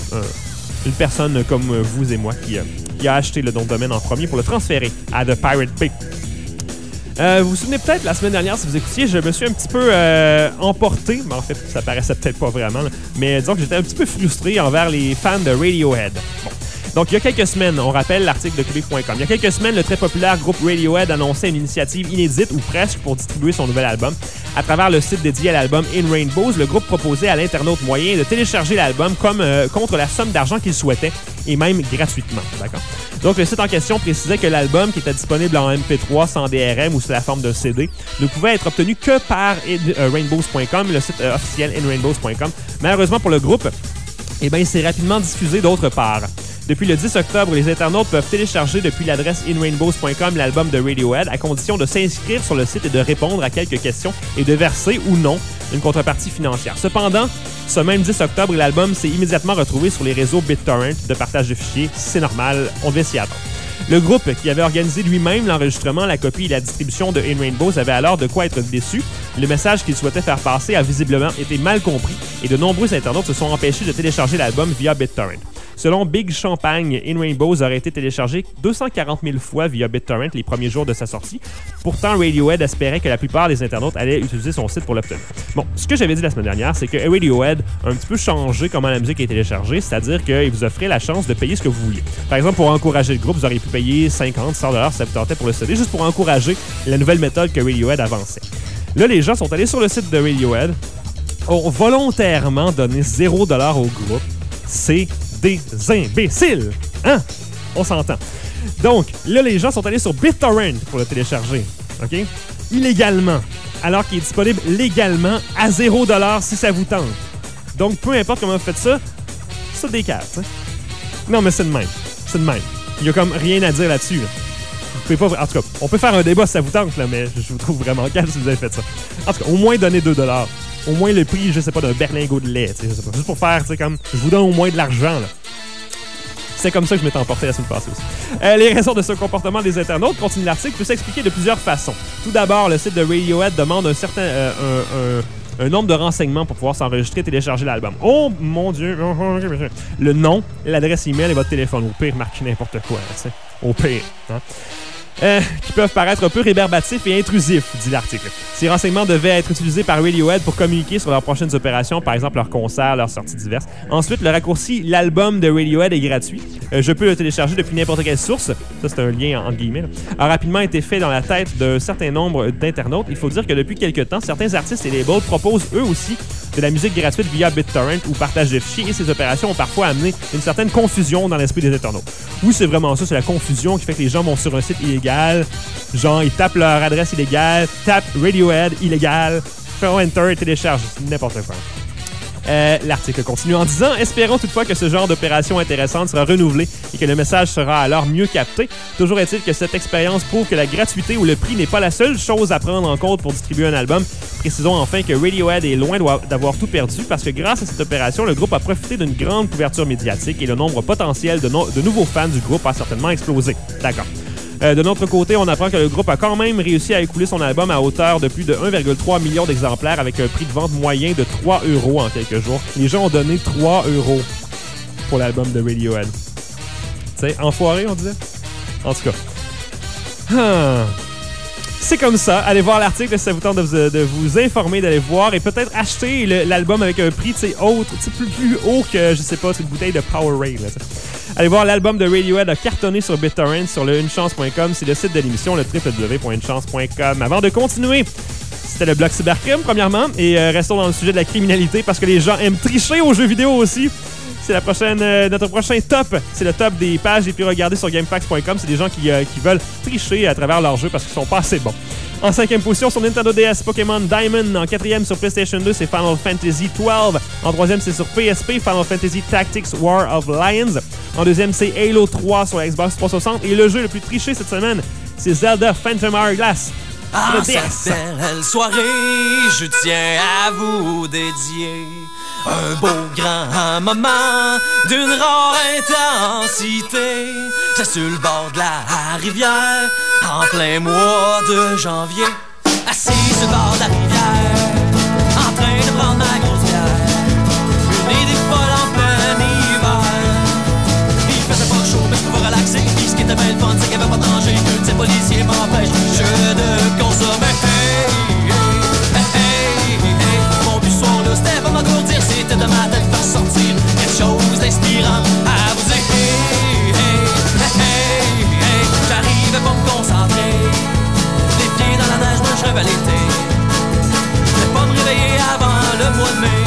une personne comme vous et moi qui a acheté le nom de domaine en premier pour le transférer à The Pirate Bay. Vous vous souvenez peut-être, la semaine dernière, si vous écoutiez, je me suis un petit peu emporté, mais en fait, ça paraissait peut-être pas vraiment, là, mais disons que j'étais un petit peu frustré envers les fans de Radiohead. Bon. Donc, il y a quelques semaines, on rappelle l'article de Québec.com, il y a quelques semaines, le très populaire groupe Radiohead annonçait une initiative inédite, ou presque, pour distribuer son nouvel album. À travers le site dédié à l'album In Rainbows, le groupe proposait à l'internaute moyen de télécharger l'album contre la somme d'argent qu'il souhaitait, et même gratuitement. D'accord? Donc, le site en question précisait que l'album, qui était disponible en MP3 sans DRM ou sous la forme d'un CD, ne pouvait être obtenu que par rainbows.com, le site officiel inrainbows.com. Malheureusement pour le groupe, il s'est rapidement diffusé d'autre part. Depuis le 10 octobre, les internautes peuvent télécharger depuis l'adresse inrainbows.com l'album de Radiohead à condition de s'inscrire sur le site et de répondre à quelques questions et de verser ou non une contrepartie financière. Cependant, ce même 10 octobre, l'album s'est immédiatement retrouvé sur les réseaux BitTorrent de partage de fichiers. C'est normal, on devait s'y attendre. Le groupe, qui avait organisé lui-même l'enregistrement, la copie et la distribution de In Rainbows, avait alors de quoi être déçu. Le message qu'il souhaitait faire passer a visiblement été mal compris et de nombreux internautes se sont empêchés de télécharger l'album via BitTorrent. Selon Big Champagne, In Rainbows aurait été téléchargé 240 000 fois via BitTorrent les premiers jours de sa sortie. Pourtant, Radiohead espérait que la plupart des internautes allaient utiliser son site pour l'obtenir. Bon, ce que j'avais dit la semaine dernière, c'est que Radiohead a un petit peu changé comment la musique est téléchargée, c'est-à-dire qu'il vous offrait la chance de payer ce que vous vouliez. Par exemple, pour encourager le groupe, vous auriez pu payer 50, 100 $ si ça vous tentait pour le CD, juste pour encourager la nouvelle méthode que Radiohead avançait. Là, les gens sont allés sur le site de Radiohead, ont volontairement donné 0 $ au groupe. C'est des imbéciles! Hein? On s'entend. Donc, là, les gens sont allés sur BitTorrent pour le télécharger. OK? Illégalement. Alors qu'il est disponible légalement à 0 $ si ça vous tente. Donc, peu importe comment vous faites ça, c'est des cartes. Hein? Non, mais c'est de même. C'est de même. Il n'y a comme rien à dire là-dessus. Là. Vous pouvez pas... En tout cas, on peut faire un débat si ça vous tente, là, mais je vous trouve vraiment calme si vous avez fait ça. En tout cas, au moins donner 2 $. Au moins le prix, je sais pas, d'un berlingot de lait. Je sais pas. Juste pour faire, tu sais, comme, je vous donne au moins de l'argent, là. C'est comme ça que je m'étais emporté la semaine passée aussi. Les raisons de ce comportement des internautes, continue l'article, peut s'expliquer de plusieurs façons. Tout d'abord, le site de Radiohead demande un certain... un nombre de renseignements pour pouvoir s'enregistrer et télécharger l'album. Oh mon Dieu! Le nom, l'adresse email et votre téléphone. Au pire, marquez n'importe quoi, tu sais. Au pire. Hein? Qui peuvent paraître un peu rébarbatifs et intrusifs, dit l'article. Ces renseignements devaient être utilisés par Radiohead pour communiquer sur leurs prochaines opérations, par exemple leurs concerts, leurs sorties diverses. Ensuite, le raccourci « L'album de Radiohead est gratuit. Je peux le télécharger depuis n'importe quelle source ». Ça, c'est un lien entre guillemets. Là. A rapidement été fait dans la tête d'un certain nombre d'internautes. Il faut dire que depuis quelques temps, certains artistes et labels proposent eux aussi de la musique gratuite via BitTorrent ou partage de fichiers, et ces opérations ont parfois amené une certaine confusion dans l'esprit des internautes. Oui, c'est vraiment ça, c'est la confusion qui fait que les gens vont sur un site illégal, genre ils tapent leur adresse illégale, tapent Radiohead illégal, font Enter et téléchargent n'importe quoi. L'article continue en disant « Espérons toutefois que ce genre d'opération intéressante sera renouvelé et que le message sera alors mieux capté. Toujours est-il que cette expérience prouve que la gratuité ou le prix n'est pas la seule chose à prendre en compte pour distribuer un album. Précisons enfin que Radiohead est loin d'avoir tout perdu parce que grâce à cette opération, le groupe a profité d'une grande couverture médiatique et le nombre potentiel de nouveaux fans du groupe a certainement explosé. » D'accord. De notre côté, on apprend que le groupe a quand même réussi à écouler son album à hauteur de plus de 1,3 million d'exemplaires avec un prix de vente moyen de 3 € en quelques jours. Les gens ont donné 3 € pour l'album de Radiohead. Tu sais, enfoiré, on disait? En tout cas. C'est comme ça. Allez voir l'article si ça vous tente de vous informer, d'aller voir et peut-être acheter l'album avec un prix plus haut que, je sais pas, une bouteille de Powerade. Allez voir l'album de Radiohead a cartonné sur BitTorrent sur le unechance.com. C'est le site de l'émission, le www.unechance.com. Avant de continuer, c'était le blog Cybercrime, premièrement. Et restons dans le sujet de la criminalité parce que les gens aiment tricher aux jeux vidéo aussi. C'est notre prochain top. C'est le top des pages les plus regardées sur GameFAQs.com. C'est des gens qui veulent tricher à travers leurs jeux parce qu'ils sont pas assez bons. En 5e position sur Nintendo DS, Pokémon Diamond. En 4e sur PlayStation 2, c'est Final Fantasy XII. En 3e, c'est sur PSP, Final Fantasy Tactics War of Lions. En 2e, c'est Halo 3 sur Xbox 360. Et le jeu le plus triché cette semaine, c'est Zelda Phantom Hourglass. Ah, cette belle soirée, je tiens à vous dédier un beau grand moment d'une rare intensité. C'est sur le bord de la rivière, en plein mois de janvier, assis sur le bord de la rivière, en train de prendre ma grosse bière, une idée folle en plein hiver. Il faisait pas chaud, mais je pouvais relaxer. Puis ce qui était bien le fun, c'est qu'il n'y avait pas de danger, que ces policiers m'empêchent de consommer. Mon but ce soir-là, c'était pas m'engourdir, c'était de ma tête faire sortir quelque chose d'inspirant à vous dire. J'arrivais pas à me concentrer, les pieds dans la neige, moi je rêvais l'été. Je vais pas me réveiller avant le mois de mai.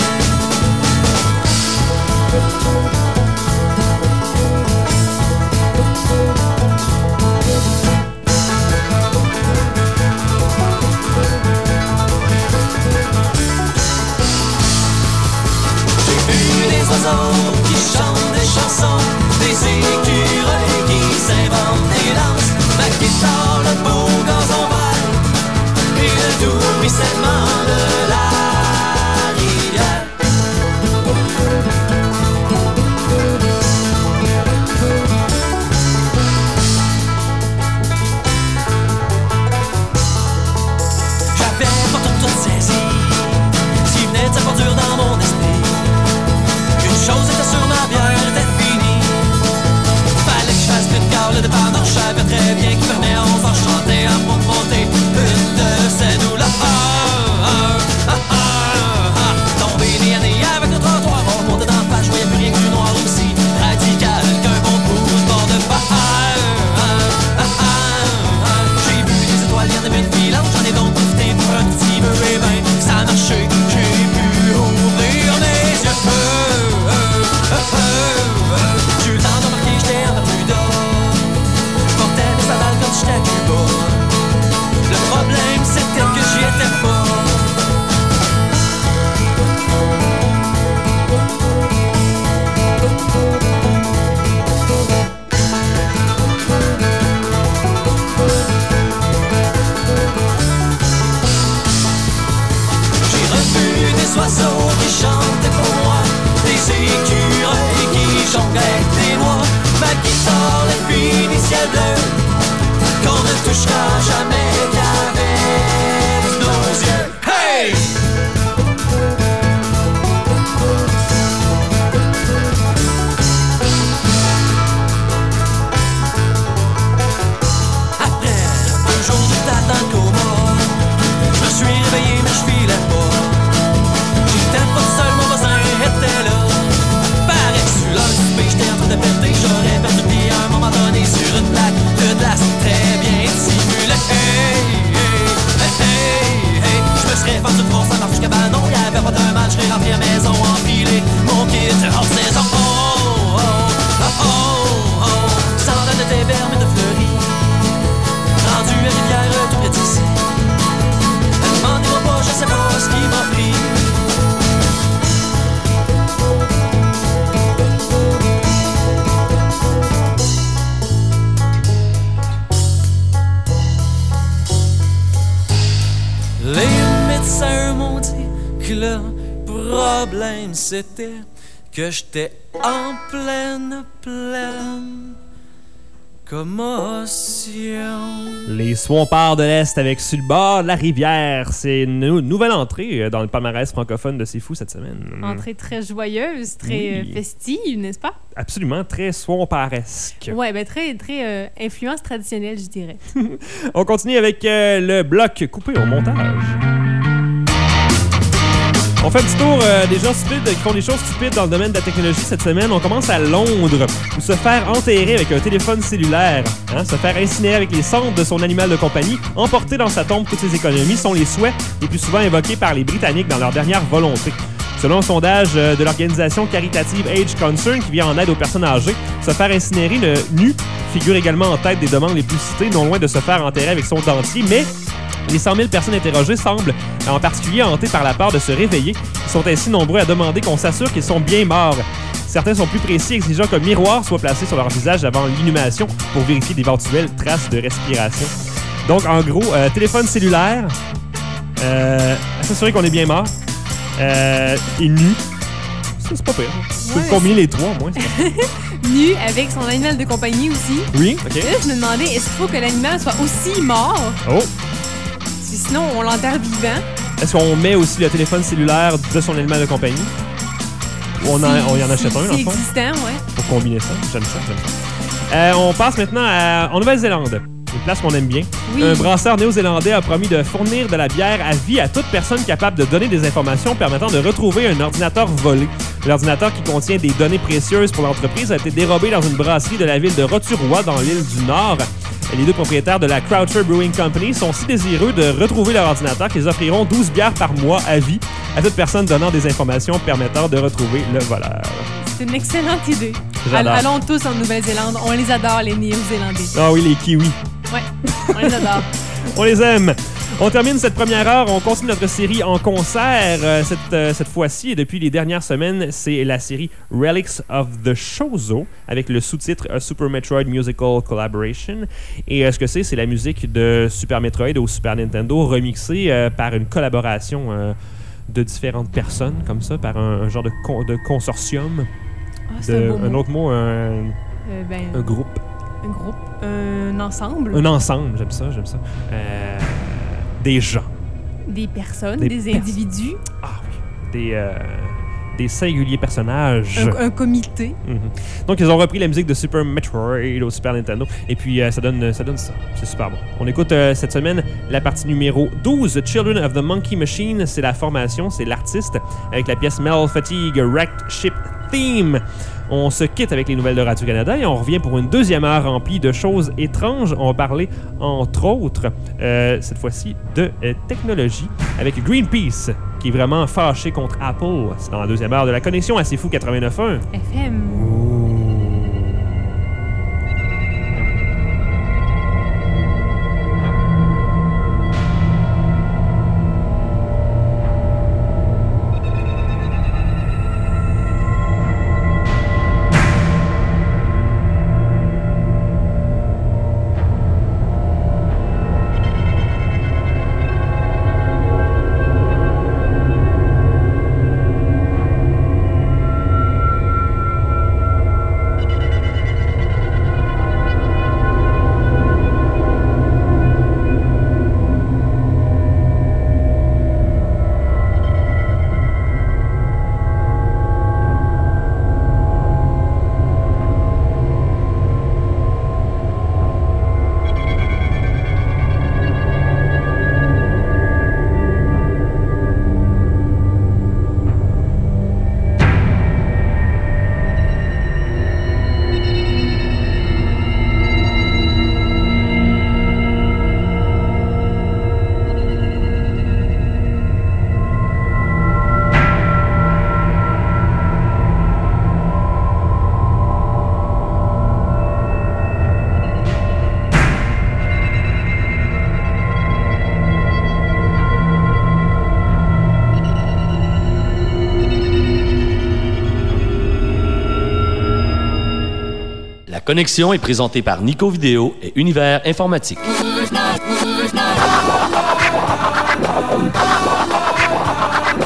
Qui chantent des chansons, des écureuils qui s'inventent des danses, ma guitare, le beau gazon vert et le doux ruissellement de la rivière. J'avais pas tout saisi, ce qui venait de se produire dans mon esprit. Chose était le problème c'était que j'étais en pleine commotion. Les Swampards de l'Est avec Sur le bord de la rivière. C'est une nouvelle entrée dans le palmarès francophone de C'est Fou cette semaine. Entrée très joyeuse, très festive, n'est-ce pas? Absolument, très swamparesque. Ouais, ben très influence traditionnelle, je dirais. On continue avec le bloc coupé au montage. On fait un petit tour des gens stupides qui font des choses stupides dans le domaine de la technologie cette semaine. On commence à Londres, où se faire enterrer avec un téléphone cellulaire, se faire incinérer avec les cendres de son animal de compagnie, emporter dans sa tombe toutes ses économies sont les souhaits les plus souvent évoqués par les Britanniques dans leur dernière volonté. Selon un sondage de l'organisation caritative Age Concern qui vient en aide aux personnes âgées, se faire incinérer nu figure également en tête des demandes les plus citées, non loin de se faire enterrer avec son dentier, mais les 100 000 personnes interrogées semblent en particulier hantées par la peur de se réveiller. Ils sont ainsi nombreux à demander qu'on s'assure qu'ils sont bien morts. Certains sont plus précis, exigeant qu'un miroir soit placé sur leur visage avant l'inhumation pour vérifier d'éventuelles traces de respiration. Donc, en gros, téléphone cellulaire, s'assurer qu'on est bien mort, et nu. Ça, c'est pas pire. Tu peux combiner les trois, au moins. Nu avec son animal de compagnie aussi. Oui, OK. Et là, je me demandais, est-ce qu'il faut que l'animal soit aussi mort? Oh! Sinon, on l'enterre vivant. Est-ce qu'on met aussi le téléphone cellulaire de son animal de compagnie? Ou on y en achète un, dans le fond? C'est existant, ouais. Pour combiner ça. J'aime ça. On passe maintenant en Nouvelle-Zélande. Une place qu'on aime bien. Oui. Un brasseur néo-zélandais a promis de fournir de la bière à vie à toute personne capable de donner des informations permettant de retrouver un ordinateur volé. L'ordinateur qui contient des données précieuses pour l'entreprise a été dérobé dans une brasserie de la ville de Rotorua, dans l'île du Nord. Les deux propriétaires de la Croucher Brewing Company sont si désireux de retrouver leur ordinateur qu'ils offriront 12 bières par mois à vie à toute personne donnant des informations permettant de retrouver le voleur. C'est une excellente idée. J'adore. Allons tous en Nouvelle-Zélande. On les adore, les Néo-Zélandais. Ah oui, les kiwis. Ouais, on les adore. On les aime. On termine cette première heure. On continue notre série en concert. Cette fois-ci, et depuis les dernières semaines, c'est la série Relics of the Shouzo avec le sous-titre Super Metroid Musical Collaboration. Et ce que c'est la musique de Super Metroid au Super Nintendo remixée par une collaboration de différentes personnes, comme ça, par un genre de consortium. Ah, c'est un beau mot. Un autre mot, un groupe. Un groupe, un ensemble. Un ensemble, j'aime ça. Des gens. Des personnes, des individus. Ah oui, des singuliers personnages. Un comité. Mm-hmm. Donc, ils ont repris la musique de Super Metroid au Super Nintendo. Et puis, ça donne ça. C'est super bon. On écoute cette semaine la partie numéro 12, Children of the Monkey Machine. C'est la formation, c'est l'artiste, avec la pièce Metal Fatigue Wrecked Ship Theme. On se quitte avec les nouvelles de Radio-Canada et on revient pour une deuxième heure remplie de choses étranges. On va parler, entre autres, cette fois-ci, de technologie avec Greenpeace, qui est vraiment fâché contre Apple. C'est dans la deuxième heure de la connexion à C'est Fou 89.1 FM. La connexion est présentée par Nico Vidéo et Univers Informatique.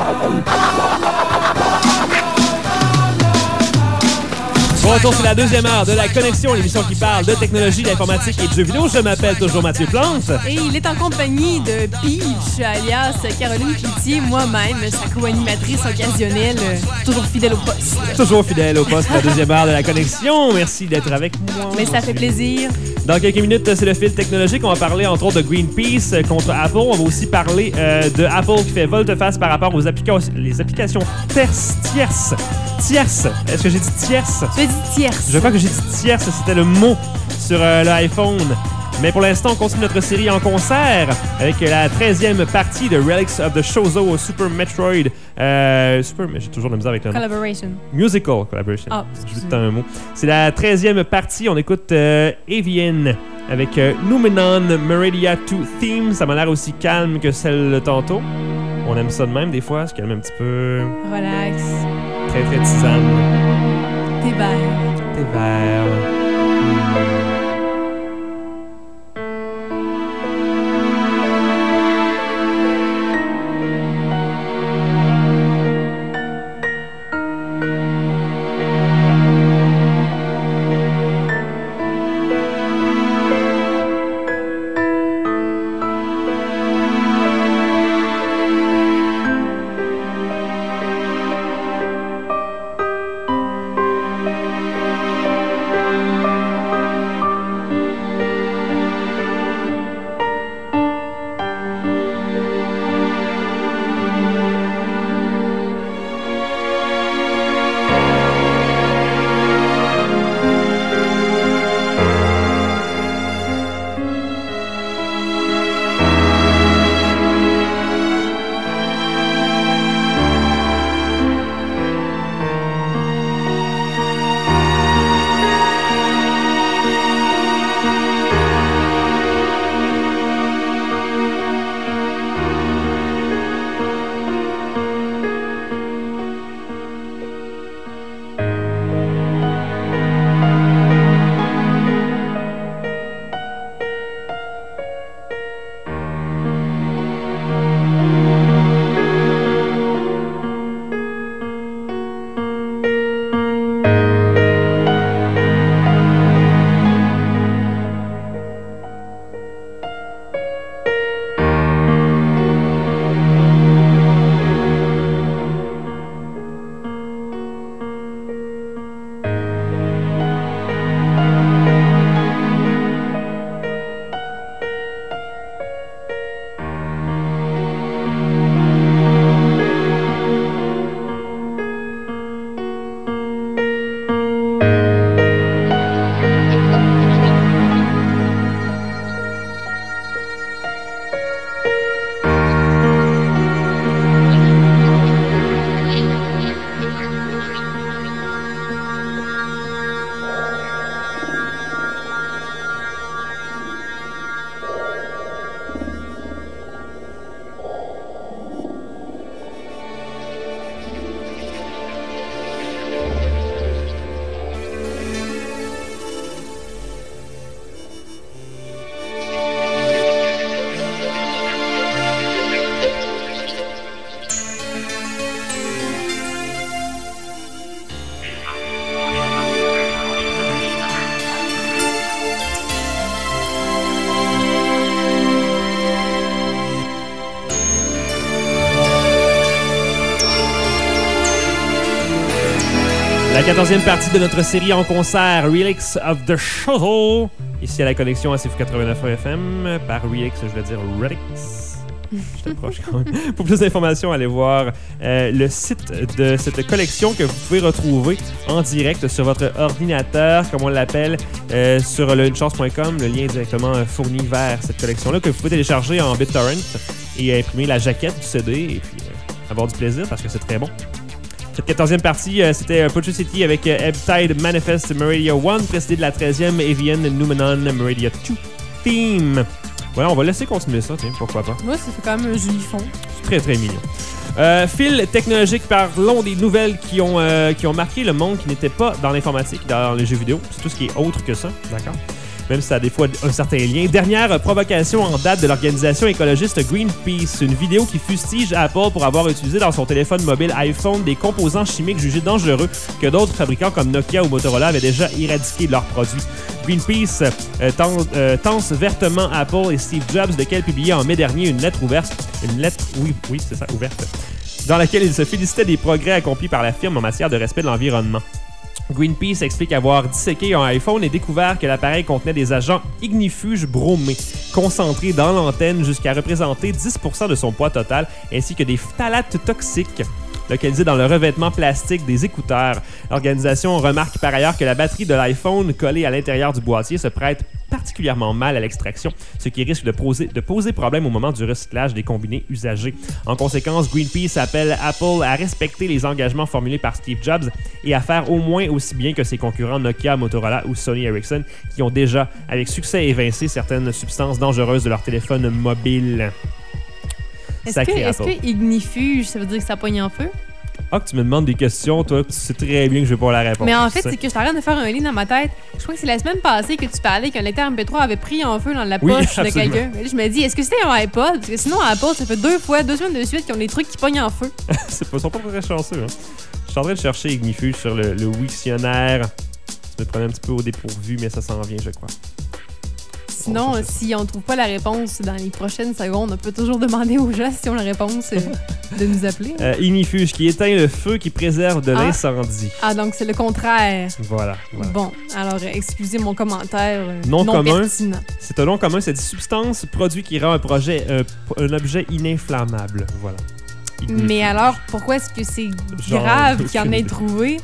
Bon retour, c'est la deuxième heure de La Connexion, l'émission qui parle de technologie, d'informatique et de jeux vidéo. Je m'appelle toujours Mathieu Plante. Et il est en compagnie de Peach, alias Caroline Cloutier, moi-même, sa co-animatrice occasionnelle, toujours fidèle au poste. Toujours fidèle au poste, la deuxième heure de La Connexion. Merci d'être avec moi. Mais ça fait plaisir. Dans quelques minutes, c'est le fil technologique. On va parler entre autres de Greenpeace contre Apple. On va aussi parler de Apple qui fait volte-face par rapport aux les applications tierces. Tierces. Est-ce que j'ai dit tierces? Tu as dit tierce. Je crois que j'ai dit tierces, c'était le mot sur l'iPhone. Mais pour l'instant, on continue notre série en concert avec la 13e partie de Relics of the Shozo Super Metroid. J'ai toujours de la misère avec le nom. Collaboration. Musical Collaboration. Ah, je dis un mot. C'est la 13e partie. On écoute Avian avec Numenon Meridia 2 Theme. Ça m'a l'air aussi calme que celle de tantôt. On aime ça de même des fois, se calme un petit peu. Relax. Très, très tisane. T'es vert. T'es vert. La 14e partie de notre série en concert, Relics of the Shozo, ici à la connexion à CFU 89 FM. Par Relics, je vais dire Relics. Je t'approche quand même. Pour plus d'informations, allez voir le site de cette collection que vous pouvez retrouver en direct sur votre ordinateur, comme on l'appelle, sur leunechance.com. Le lien est directement fourni vers cette collection-là que vous pouvez télécharger en BitTorrent et imprimer la jaquette du CD et puis avoir du plaisir parce que c'est très bon. Cette 14e partie, c'était Putricity avec Ebb-Tide Manifest Meridia 1, précédé de la 13e Avian Numenon Meridia 2 Theme. Voilà, on va laisser continuer ça, tiens, pourquoi pas. Moi, ça fait quand même un joli fond. C'est très, très mignon. Fil technologique, parlons des nouvelles qui ont marqué le monde qui n'était pas dans l'informatique, dans les jeux vidéo. C'est tout ce qui est autre que ça, d'accord? même si ça a des fois un certain lien. Dernière provocation en date de l'organisation écologiste Greenpeace, une vidéo qui fustige Apple pour avoir utilisé dans son téléphone mobile iPhone des composants chimiques jugés dangereux que d'autres fabricants comme Nokia ou Motorola avaient déjà éradiqués de leurs produits. Greenpeace tense vertement Apple et Steve Jobs, lequel publiait en mai dernier une lettre ouverte, ouverte, dans laquelle il se félicitait des progrès accomplis par la firme en matière de respect de l'environnement. Greenpeace explique avoir disséqué un iPhone et découvert que l'appareil contenait des agents ignifuges bromés, concentrés dans l'antenne jusqu'à représenter 10% de son poids total, ainsi que des phtalates toxiques localisés dans le revêtement plastique des écouteurs. L'organisation remarque par ailleurs que la batterie de l'iPhone collée à l'intérieur du boîtier se prête particulièrement mal à l'extraction, ce qui risque de poser problème au moment du recyclage des combinés usagés. En conséquence, Greenpeace appelle Apple à respecter les engagements formulés par Steve Jobs et à faire au moins aussi bien que ses concurrents Nokia, Motorola ou Sony Ericsson, qui ont déjà, avec succès, évincé certaines substances dangereuses de leur téléphone mobile. Est-ce que ignifuge, ça veut dire que ça pogne en feu? Ah, que tu me demandes des questions, toi, tu sais très bien que je vais pas la répondre. Mais en fait, c'est que je suis en train de faire un lit dans ma tête. Je crois que c'est la semaine passée que tu parlais qu'un lecteur MP3 avait pris en feu dans la poche de quelqu'un. Mais là, je me dis, est-ce que c'était un iPod? Parce que sinon, Apple, ça fait 2 semaines de suite qu'ils ont des trucs qui pognent en feu. Ils sont pas très chanceux. Hein. Je suis en train de chercher ignifuge sur le Wiktionnaire. Ça me prenait un petit peu au dépourvu, mais ça s'en vient, je crois. Sinon, si on ne trouve pas la réponse dans les prochaines secondes, on peut toujours demander aux gens si on la réponse de nous appeler. Ignifuge, qui éteint le feu, qui préserve de l'incendie. Ah, donc c'est le contraire. Voilà. Bon, alors excusez mon commentaire non commun, pertinent. C'est un nom commun, c'est une substance, produit qui rend un objet ininflammable. Voilà. Ignifuge. Mais alors, pourquoi est-ce que c'est grave qu'il y en ait trouvé?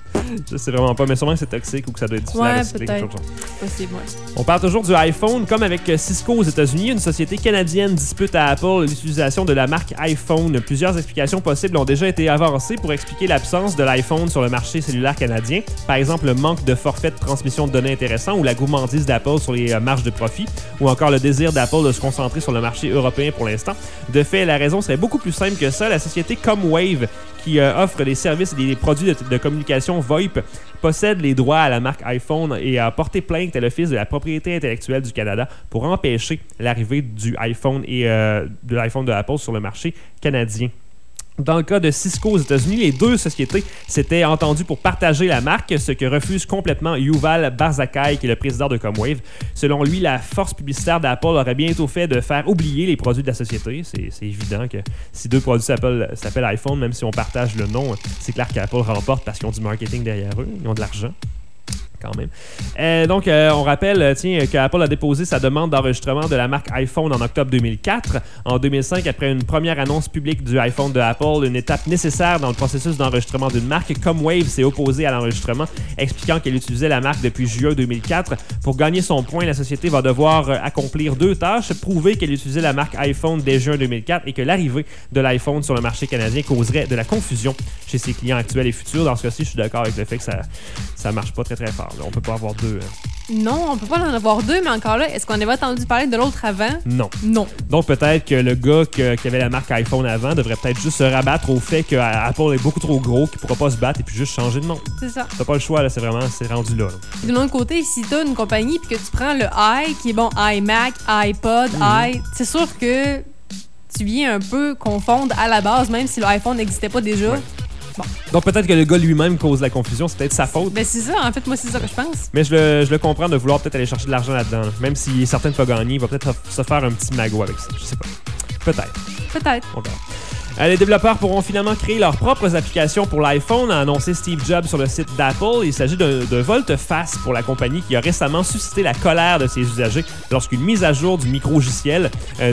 Je sais vraiment pas, mais sûrement que c'est toxique ou que ça doit être difficile à recycler. Peut-être. Possible, ouais. On parle toujours du iPhone. Comme avec Cisco aux États-Unis, une société canadienne dispute à Apple l'utilisation de la marque iPhone. Plusieurs explications possibles ont déjà été avancées pour expliquer l'absence de l'iPhone sur le marché cellulaire canadien. Par exemple, le manque de forfait de transmission de données intéressant ou la gourmandise d'Apple sur les marges de profit, ou encore le désir d'Apple de se concentrer sur le marché européen pour l'instant. De fait, la raison serait beaucoup plus simple que ça. La société Comwave, qui offre des services et des produits de communication VoIP, possède les droits à la marque iPhone et a porté plainte à l'Office de la propriété intellectuelle du Canada pour empêcher l'arrivée du iPhone et de l'iPhone de Apple sur le marché canadien. Dans le cas de Cisco aux États-Unis, les deux sociétés s'étaient entendues pour partager la marque, ce que refuse complètement Yuval Barzakai, qui est le président de Comwave. Selon lui, la force publicitaire d'Apple aurait bientôt fait de faire oublier les produits de la société. C'est évident que si deux produits s'appellent iPhone, même si on partage le nom, c'est clair qu'Apple remporte parce qu'ils ont du marketing derrière eux, ils ont de l'argent. Quand même. Donc, on rappelle qu'Apple a déposé sa demande d'enregistrement de la marque iPhone en octobre 2004. En 2005, après une première annonce publique du iPhone de Apple, une étape nécessaire dans le processus d'enregistrement d'une marque, Comwave s'est opposée à l'enregistrement, expliquant qu'elle utilisait la marque depuis juin 2004. Pour gagner son point, la société va devoir accomplir 2 tâches, prouver qu'elle utilisait la marque iPhone dès juin 2004 et que l'arrivée de l'iPhone sur le marché canadien causerait de la confusion chez ses clients actuels et futurs. Dans ce cas-ci, je suis d'accord avec le fait que ça marche pas très très fort. On peut pas avoir 2. Non, on peut pas en avoir 2, mais encore là, est-ce qu'on avait entendu parler de l'autre avant? Non. Donc peut-être que le gars qui avait la marque iPhone avant devrait peut-être juste se rabattre au fait que Apple est beaucoup trop gros, qu'il pourra pas se battre et puis juste changer de nom. C'est ça. T'as pas le choix, là, c'est rendu là. De l'autre côté, si t'as une compagnie puis que tu prends le i, qui est bon, iMac, iPod, c'est sûr que tu viens un peu confondre à la base, même si l'iPhone n'existait pas déjà. Ouais. Bon. Donc peut-être que le gars lui-même cause la confusion, c'est peut-être sa faute. Ben c'est ça, en fait, moi c'est ça que je pense. Mais je le comprends de vouloir peut-être aller chercher de l'argent là-dedans. Là. Même s'il est certain de pas gagner, il va peut-être se faire un petit magot avec ça. Je sais pas. Peut-être. On verra. Les développeurs pourront finalement créer leurs propres applications pour l'iPhone, a annoncé Steve Jobs sur le site d'Apple. Il s'agit d'un volte-face pour la compagnie qui a récemment suscité la colère de ses usagers lorsqu'une mise à jour du micro-logiciel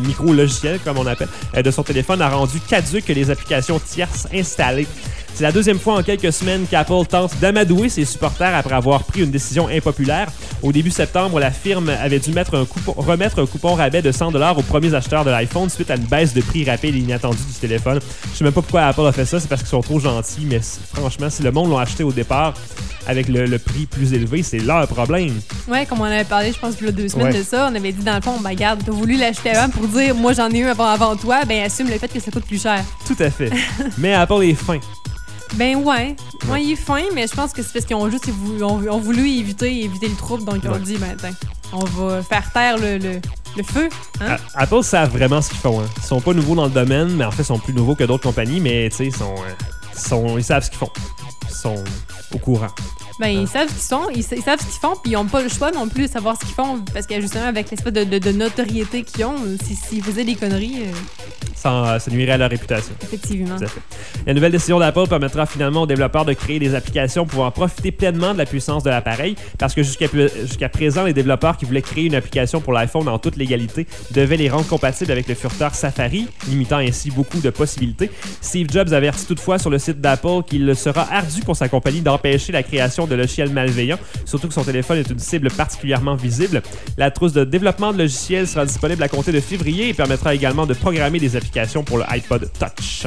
comme on appelle, de son téléphone a rendu caduques les applications tierces installées. C'est la deuxième fois en quelques semaines qu'Apple tente d'amadouer ses supporters après avoir pris une décision impopulaire. Au début septembre, la firme avait dû remettre un coupon rabais de $100 aux premiers acheteurs de l'iPhone suite à une baisse de prix rapide et inattendue du téléphone. Je sais même pas pourquoi Apple a fait ça, c'est parce qu'ils sont trop gentils, mais franchement, si le monde l'a acheté au départ avec le prix plus élevé, c'est leur problème. Ouais, comme on avait parlé, je pense qu'il y a 2 semaines de ça, on avait dit dans le fond, ben regarde, t'as voulu l'acheter avant pour dire, moi j'en ai eu avant toi, ben assume le fait que ça coûte plus cher. Tout à fait. Mais Apple est fin. Ben ouais. Moi, il est fin, mais je pense que c'est parce qu'ils ont juste voulu éviter le trouble, donc ils ont dit, ben attends. on va faire taire le feu. Hein? Apple savent vraiment ce qu'ils font. Hein. Ils sont pas nouveaux dans le domaine, mais en fait, ils sont plus nouveaux que d'autres compagnies, mais tu sais, ils savent ce qu'ils font. Ils sont au courant. Ben, ils savent ce qu'ils font, puis ils n'ont pas le choix non plus de savoir ce qu'ils font, parce que justement, avec l'espèce de notoriété qu'ils ont, s'ils faisaient des conneries... Ça nuirait à leur réputation. Effectivement. Tout à fait. La nouvelle décision d'Apple permettra finalement aux développeurs de créer des applications pouvant profiter pleinement de la puissance de l'appareil, parce que jusqu'à présent, les développeurs qui voulaient créer une application pour l'iPhone en toute légalité devaient les rendre compatibles avec le furteur Safari, limitant ainsi beaucoup de possibilités. Steve Jobs avertit toutefois sur le site d'Apple qu'il sera ardu pour sa compagnie d'empêcher la création de logiciels malveillants, surtout que son téléphone est une cible particulièrement visible. La trousse de développement de logiciels sera disponible à compter de février et permettra également de programmer des applications pour le iPod Touch.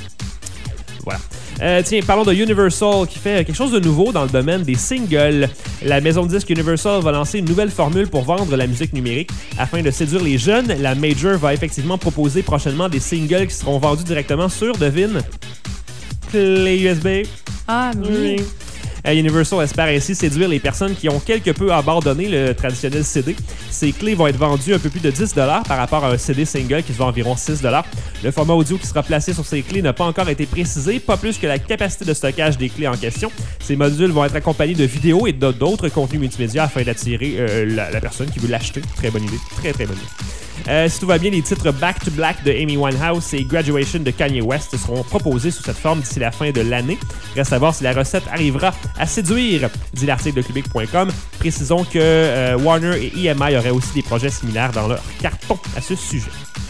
Voilà. Tiens, parlons de Universal qui fait quelque chose de nouveau dans le domaine des singles. La maison de disques Universal va lancer une nouvelle formule pour vendre la musique numérique. Afin de séduire les jeunes, la Major va effectivement proposer prochainement des singles qui seront vendus directement sur, devine, clé USB. Ah, oui. Universal espère ainsi séduire les personnes qui ont quelque peu abandonné le traditionnel CD. Ces clés vont être vendues un peu plus de 10$ par rapport à un CD single qui se vend environ 6$. Le format audio qui sera placé sur ces clés n'a pas encore été précisé, pas plus que la capacité de stockage des clés en question. Ces modules vont être accompagnés de vidéos et d'autres contenus multimédia afin d'attirer la personne qui veut l'acheter. Très bonne idée. Très, très bonne idée. Si tout va bien, les titres Back to Black de Amy Winehouse et Graduation de Kanye West seront proposés sous cette forme d'ici la fin de l'année. Reste à voir si la recette arrivera à séduire, dit l'article de Cubic.com. Précisons que Warner et EMI auraient aussi des projets similaires dans leur carton à ce sujet.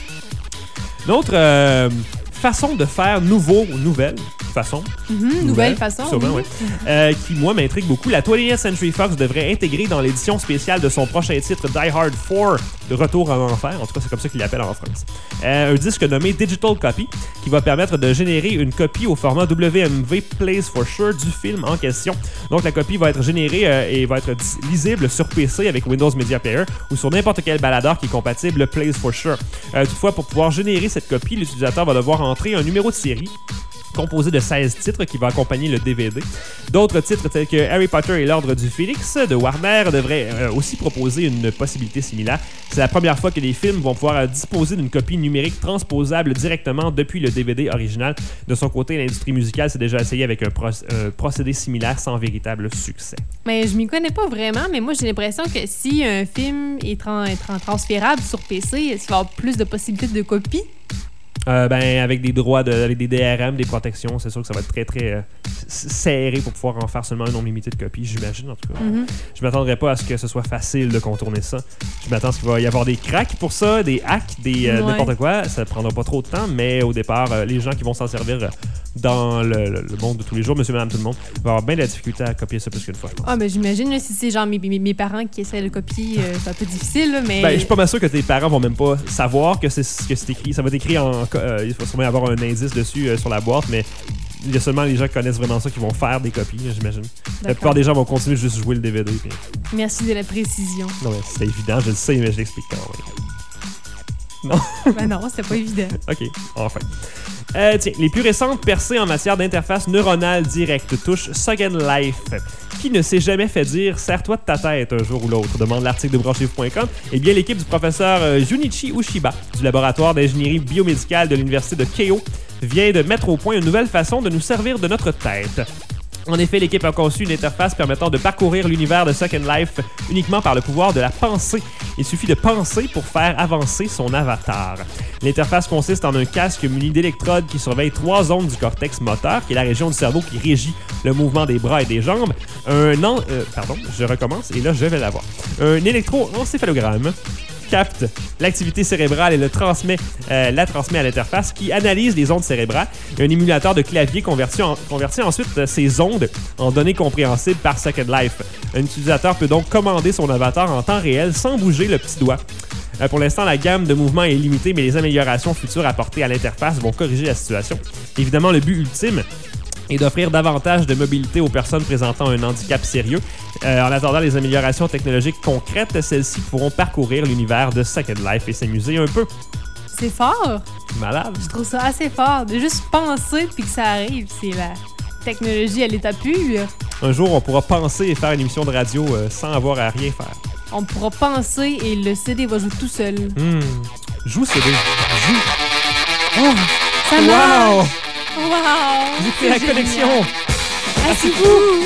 Notre façon de faire nouvelle façon. Nouvelle façon. Sûrement, oui. Qui, moi, m'intrigue beaucoup. La 20th Century Fox devrait intégrer dans l'édition spéciale de son prochain titre Die Hard 4 de Retour en Enfer. En tout cas, c'est comme ça qu'il l'appelle en France. Un disque nommé Digital Copy qui va permettre de générer une copie au format WMV Plays for Sure du film en question. Donc, la copie va être générée et va être lisible sur PC avec Windows Media Player ou sur n'importe quel baladeur qui est compatible Plays for Sure. Toutefois, pour pouvoir générer cette copie, l'utilisateur va devoir entrer un numéro de série composé de 16 titres qui va accompagner le DVD. D'autres titres tels que Harry Potter et l'Ordre du Phénix de Warner devraient aussi proposer une possibilité similaire. C'est la première fois que les films vont pouvoir disposer d'une copie numérique transposable directement depuis le DVD original. De son côté, l'industrie musicale s'est déjà essayée avec un procédé similaire sans véritable succès. Mais je m'y connais pas vraiment, mais moi j'ai l'impression que si un film est transférable sur PC, est-ce qu'il va y avoir plus de possibilités de copies? Avec des droits, avec des DRM, des protections, c'est sûr que ça va être très, très serré pour pouvoir en faire seulement un nombre limité de copies, j'imagine, en tout cas. Je m'attendrais pas à ce que ce soit facile de contourner ça. Je m'attends à ce qu'il va y avoir des cracks pour ça, des hacks, n'importe quoi. Ça prendra pas trop de temps, mais au départ, les gens qui vont s'en servir dans le monde de tous les jours, monsieur, madame, tout le monde, vont avoir bien de la difficulté à copier ça plus qu'une fois, je pense. Ah, mais j'imagine, là, si c'est genre mes parents qui essaient de copier, c'est un peu difficile, là, mais... Je suis pas mal sûr que tes parents vont même pas savoir que c'est écrit. Ça va être écrit il faut sûrement avoir un indice dessus sur la boîte, mais il y a seulement les gens qui connaissent vraiment ça qui vont faire des copies, j'imagine. La plupart des gens vont continuer juste jouer le DVD. Puis... Merci de la précision. Non, mais c'était évident, je le sais, mais je l'explique quand même. Non? Non, c'était pas évident. OK, enfin. Tiens, les plus récentes percées en matière d'interface neuronale directe touchent Second Life. Qui ne s'est jamais fait dire « Serre-toi de ta tête un jour ou l'autre » demande l'article de branchez-vous.com. Eh bien, l'équipe du professeur Junichi Ushiba du laboratoire d'ingénierie biomédicale de l'université de Keio vient de mettre au point une nouvelle façon de nous servir de notre tête. En effet, l'équipe a conçu une interface permettant de parcourir l'univers de Second Life uniquement par le pouvoir de la pensée. Il suffit de penser pour faire avancer son avatar. L'interface consiste en un casque muni d'électrodes qui surveille 3 zones du cortex moteur, qui est la région du cerveau qui régit le mouvement des bras et des jambes. Je recommence et là je vais l'avoir. Un électroencéphalogramme capte l'activité cérébrale et la transmet à l'interface qui analyse les ondes cérébrales. Un émulateur de clavier convertit ensuite ces ondes en données compréhensibles par Second Life. Un utilisateur peut donc commander son avatar en temps réel sans bouger le petit doigt. Pour l'instant, la gamme de mouvements est limitée, mais les améliorations futures apportées à l'interface vont corriger la situation. Évidemment, le but ultime et d'offrir davantage de mobilité aux personnes présentant un handicap sérieux. En attendant les améliorations technologiques concrètes, celles-ci pourront parcourir l'univers de Second Life et s'amuser un peu. C'est fort! Malade! Je trouve ça assez fort. De juste penser puis que ça arrive, c'est la technologie à l'état pur. Un jour, on pourra penser et faire une émission de radio sans avoir à rien faire. on pourra penser et le CD va jouer tout seul. Joue CD. Joue. Oh, ça marche! Wow! Wow! Vous écoutez La Connexion. Ah, c'est fou!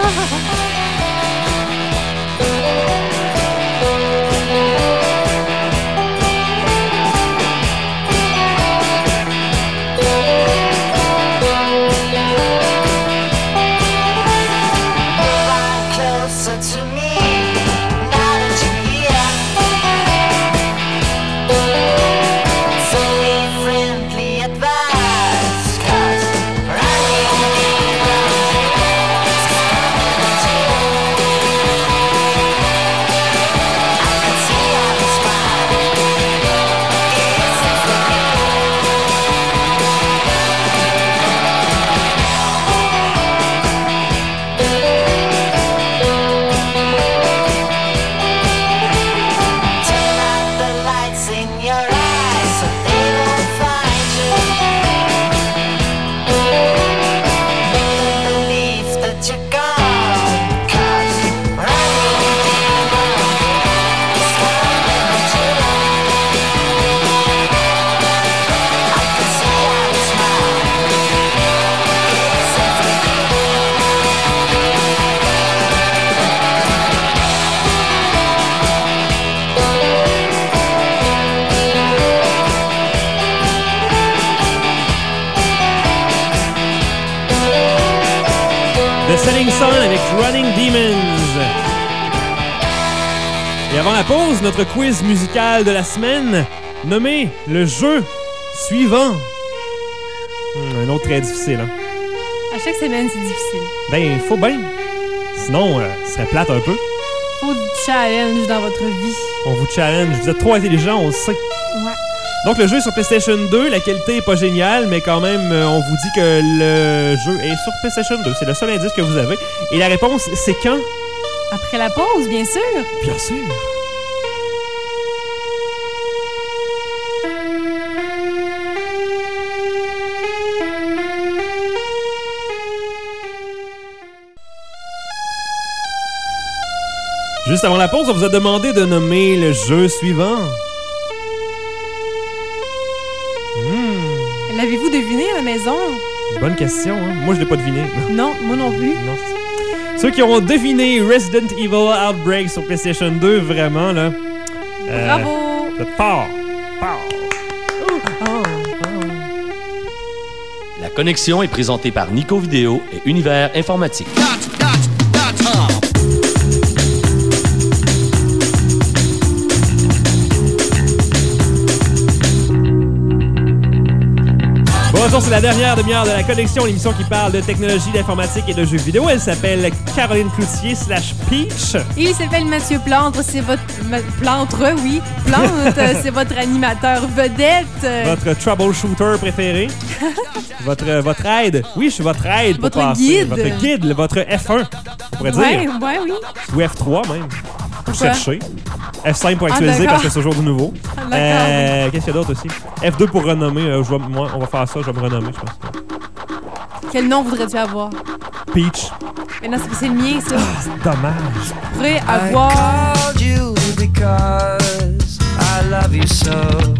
Selling Sun avec Running Demons. Et avant la pause, notre quiz musical de la semaine, nommé le jeu suivant. Un autre très difficile, hein? À chaque semaine, c'est difficile. Ben, faut bien. Sinon, ce serait plate un peu. Faut du challenge dans votre vie. On vous challenge. Vous êtes trop intelligents, on le sait. Ouais. Donc, le jeu est sur PlayStation 2. La qualité est pas géniale, mais quand même, on vous dit que le jeu est sur PlayStation 2. C'est le seul indice que vous avez. Et la réponse, c'est quand? Après la pause, bien sûr. Bien sûr. Juste avant la pause, on vous a demandé de nommer le jeu suivant. L'avez-vous deviné à la maison? Bonne question, hein? Moi, je l'ai pas deviné. Non, moi non plus. Non. Ceux qui auront deviné Resident Evil Outbreak sur PlayStation 2, vraiment, là... Bravo! Vous êtes fort! La Connexion est présentée par Nico Vidéo et Univers Informatique. Bonjour, c'est la dernière demi-heure de La Connexion, l'émission qui parle de technologie, d'informatique et de jeux vidéo. Elle s'appelle Caroline Cloutier /Peach. Il s'appelle Mathieu Plantre, c'est votre... Plantre, oui. Plante, c'est votre animateur vedette. Votre troubleshooter préféré. votre aide. Oui, je suis votre aide. Votre pour passer. guide. Votre guide, votre F1, on pourrait dire. Ouais, oui. Ou F3 même. Pour Pourquoi? chercher. F5 pour actualiser parce que c'est toujours du nouveau. D'accord. Qu'est-ce qu'il y a d'autre aussi? F2 pour renommer. Moi, on va faire ça, je vais me renommer, je pense. Quel nom voudrais-tu avoir? Peach. Mais non, c'est le mien, ça. C'est dommage. Je pourrais avoir... I called you because I love you so.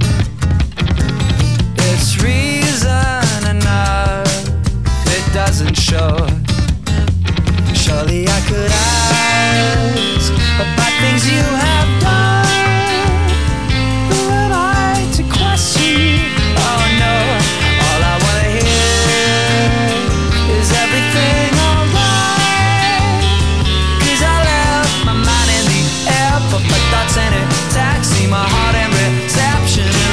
It's reason enough, it doesn't show. Surely I could ask about things you have done. Who am I to question you? Oh no, all I wanna hear is everything alright. 'Cause I left my mind in the air, put my thoughts in a taxi, my heart in reception.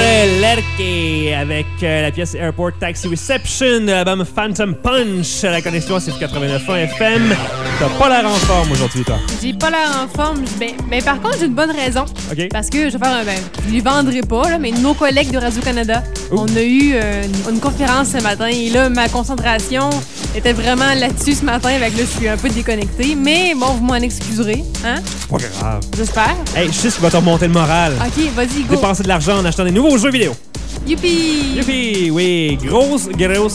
Lerke avec la pièce Airport Taxi Reception de l'album Phantom Punch à la connexion c'est 89.1 FM. T'as pas l'air en forme aujourd'hui, toi. J'ai pas l'air en forme. Mais par contre, j'ai une bonne raison. OK. Parce que je vais faire un. Je les vendrai pas, là, mais nos collègues de Radio-Canada, on a eu une conférence ce matin et là, ma concentration était vraiment là-dessus ce matin. Avec là, je suis un peu déconnectée. Mais bon, vous m'en excuserez. Hein? Pas grave. J'espère. Hey, je sais ce qui va te remonter le moral. OK, vas-y, go. Dépenser de l'argent en achetant des nouveaux jeux vidéo. Youpi! Youpi! Oui, grosse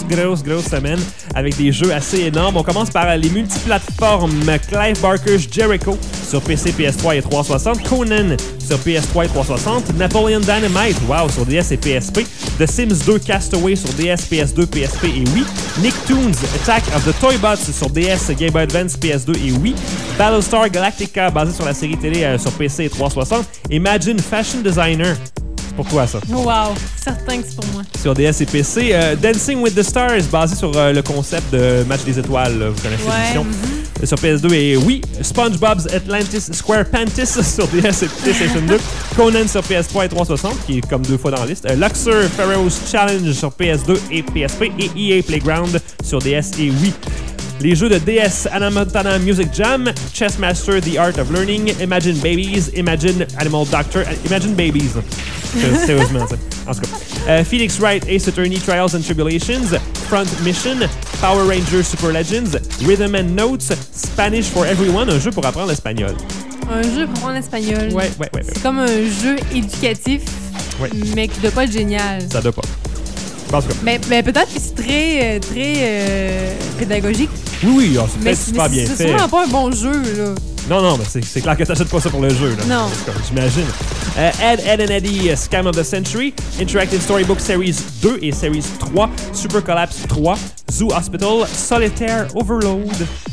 semaine avec des jeux assez énormes. On commence par les multiplateformes. Clive Barker's Jericho sur PC, PS3 et 360. Conan sur PS3 et 360. Napoleon Dynamite, wow, sur DS et PSP. The Sims 2 Castaway sur DS, PS2, PSP et Wii. Nicktoons Attack of the Toybots sur DS, Game Boy Advance, PS2 et Wii. Battlestar Galactica basé sur la série télé sur PC et 360. Imagine Fashion Designer. Pourquoi ça? Wow, certain que c'est pour moi. Sur DS et PC. Dancing with the Stars, basé sur le concept de Match des étoiles. Vous connaissez l'émission. Sur PS2 et oui. SpongeBob's Atlantis Square Pantis sur DS et PlayStation 2. Conan sur PS3 et 360, qui est comme 2 fois dans la liste. Luxor Pharaoh's Challenge sur PS2 et PSP. Et EA Playground sur DS et Wii. Les jeux de DS, Hannah Montana Music Jam, Chess Master, The Art of Learning, Imagine Babies, Imagine Animal Doctor, Imagine Babies. Sérieusement, ça. En tout cas. Phoenix Wright, Ace Attorney, Trials and Tribulations, Front Mission, Power Rangers Super Legends, Rhythm and Notes, Spanish for Everyone, un jeu pour apprendre l'espagnol. Un jeu pour apprendre l'espagnol. Ouais. C'est comme un jeu éducatif, mais qui doit pas être génial. Ça doit pas. En tout cas. Mais peut-être que c'est très pédagogique. Oui, c'est peut-être super bien fait. C'est vraiment pas un bon jeu, là. Non, mais c'est clair que t'achètes pas ça pour le jeu, là. Non. J'imagine. Ed and Eddie, Scam of the Century, Interactive Storybook Series 2 et Series 3, Super Collapse 3, Zoo Hospital, Solitaire Overload,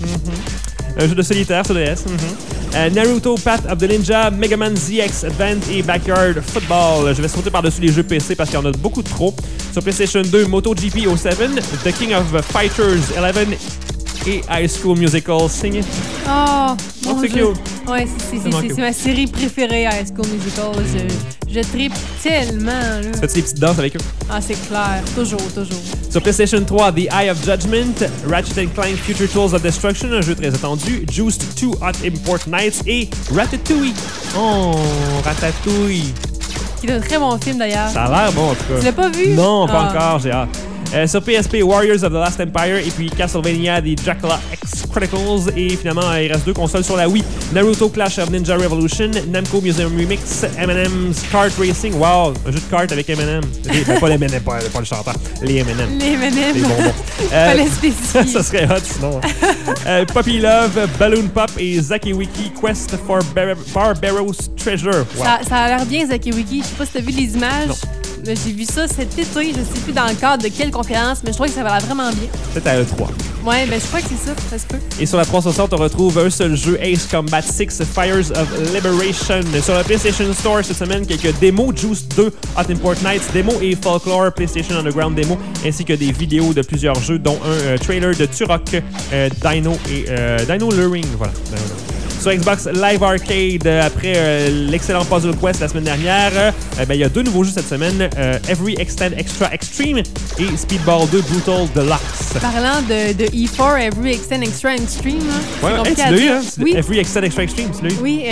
un jeu de solitaire sur DS, Naruto Path of the Ninja, Mega Man ZX Advent et Backyard Football. Je vais sauter par-dessus les jeux PC parce qu'il y en a beaucoup trop. Sur PlayStation 2, MotoGP 07, The King of Fighters 11 et High School Musical Sing. Oh, c'est cute. Ouais, c'est ma série préférée, High School Musical. Je tripe tellement, là. Tu fais-tu des petites danses avec eux? Ah, c'est clair. Toujours. Sur PlayStation 3, The Eye of Judgment, Ratchet & Clank Future Tools of Destruction, un jeu très attendu, Juiced 2 Hot Import Nights et Ratatouille. Oh, Ratatouille. Qui est un très bon film, d'ailleurs. Ça a l'air bon, en tout cas. Tu l'as pas vu? Non, pas encore, j'ai hâte. Sur PSP, Warriors of the Last Empire et puis Castlevania The Dracula X Chronicles et finalement il reste 2 consoles sur la Wii. Naruto Clash of Ninja Revolution, Namco Museum Remix, M&M's Kart Racing, wow, un jeu de kart avec M&M. Pas les M&M, pas le chanteur, les M&M. Les M&M. Les bonbons. Fallait spécifier. Ça serait hot sinon. Puppy Love, Balloon Pop et Zakiwiki Quest for Barbaros Treasure. Wow. Ça a l'air bien, Zakiwiki. Je sais pas si t'as vu les images. Non. J'ai vu ça cet été, je sais plus dans le cadre de quelle conférence, mais je trouvais que ça va l'air vraiment bien. Peut-être à E3. Ouais, ben je crois que c'est ça se peut. Et sur la 360, on retrouve un seul jeu, Ace Combat 6 Fires of Liberation. Sur la PlayStation Store cette semaine, quelques démos, Juice 2 Hot Import Nights démo et Folklore PlayStation Underground démo, ainsi que des vidéos de plusieurs jeux, dont un trailer de Turok, Dino et Dino Luring. Voilà, Dino Luring. Sur Xbox Live Arcade, après l'excellent Puzzle Quest la semaine dernière, il y a 2 nouveaux jeux cette semaine, Every Extend Extra Extreme et Speedball 2 Brutal Deluxe. Parlant de E4, Every Extend Extra Extreme, ouais, c'est tu l'as eu, hein? Oui. Every Extend Extra Extreme, tu l'as eu? Oui,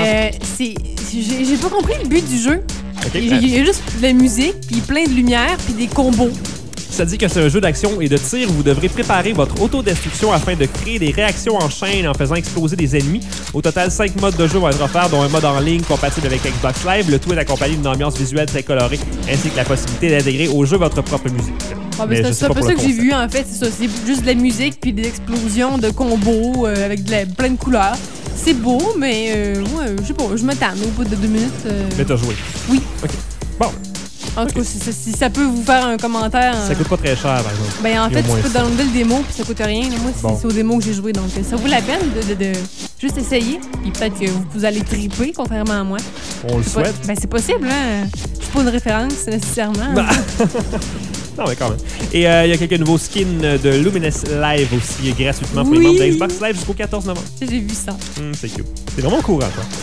j'ai pas compris le but du jeu. Okay, il y a juste de la musique, puis plein de lumière, puis des combos. Ça dit que c'est un jeu d'action et de tir où vous devrez préparer votre autodestruction afin de créer des réactions en chaîne en faisant exploser des ennemis. Au total, 5 modes de jeu vont être offerts, dont un mode en ligne compatible avec Xbox Live. Le tout est accompagné d'une ambiance visuelle très colorée, ainsi que la possibilité d'intégrer au jeu votre propre musique. C'est un peu ça que j'ai vu, en fait. C'est ça. C'est juste de la musique puis des explosions de combos avec plein de couleurs. C'est beau, mais je sais pas, je me tanne au bout de 2 minutes. Mais t'as joué? Oui. OK. Bon. En tout cas, si ça peut vous faire un commentaire... Ça coûte pas très cher, par exemple. Ben, en fait, tu peux downloader le démo, puis ça coûte rien. Moi, c'est au démo que j'ai joué, donc ça vaut la peine de juste essayer. Puis peut-être que vous allez triper, contrairement à moi. On le souhaite. Ben, c'est possible, hein. Je suis pas une référence, nécessairement. Bah. Non, mais quand même. Et il y a quelques nouveaux skins de Luminous Live aussi, gratuitement pour les membres de Xbox Live jusqu'au 14 novembre. J'ai vu ça. C'est cute. C'est vraiment courant, quoi.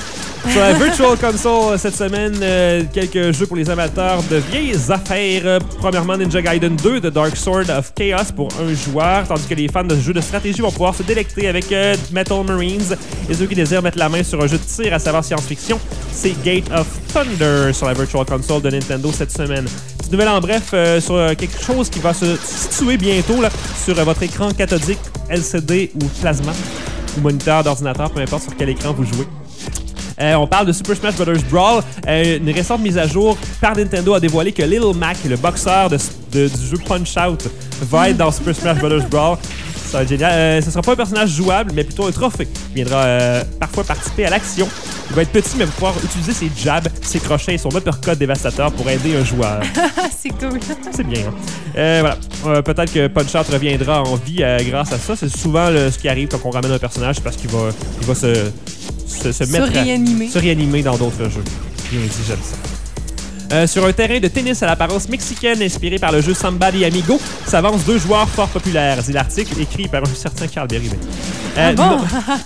Sur la Virtual Console cette semaine, quelques jeux pour les amateurs de vieilles affaires. Premièrement, Ninja Gaiden 2 de Dark Sword of Chaos pour un joueur, tandis que les fans de jeux de stratégie vont pouvoir se délecter avec Metal Marines. Et ceux qui désirent mettre la main sur un jeu de tir à savoir science-fiction, c'est Gate of Thunder sur la Virtual Console de Nintendo cette semaine. Petite nouvelle en bref sur quelque chose qui va se situer bientôt là, sur votre écran cathodique, LCD ou plasma ou moniteur d'ordinateur, peu importe sur quel écran vous jouez. On parle de Super Smash Bros. Brawl. Une récente mise à jour par Nintendo a dévoilé que Little Mac, le boxeur du jeu Punch-Out, va être dans Super Smash Bros. Brawl. Ça va être génial. Ce ne sera pas un personnage jouable, mais plutôt un trophée. Il viendra parfois participer à l'action. Il va être petit, mais va pouvoir utiliser ses jabs, ses crochets et son uppercut dévastateur pour aider un joueur. C'est cool. C'est bien. Hein? Voilà. Peut-être que Punch-Out reviendra en vie grâce à ça. C'est souvent ce qui arrive quand on ramène un personnage, parce qu'il va se mettre se réanimer dans d'autres jeux. Bien dit, j'aime ça. Sur un terrain de tennis à l'apparence mexicaine inspiré par le jeu Somebody Amigo, s'avancent 2 joueurs fort populaires, dit l'article écrit par un certain Carl Berube. Bon?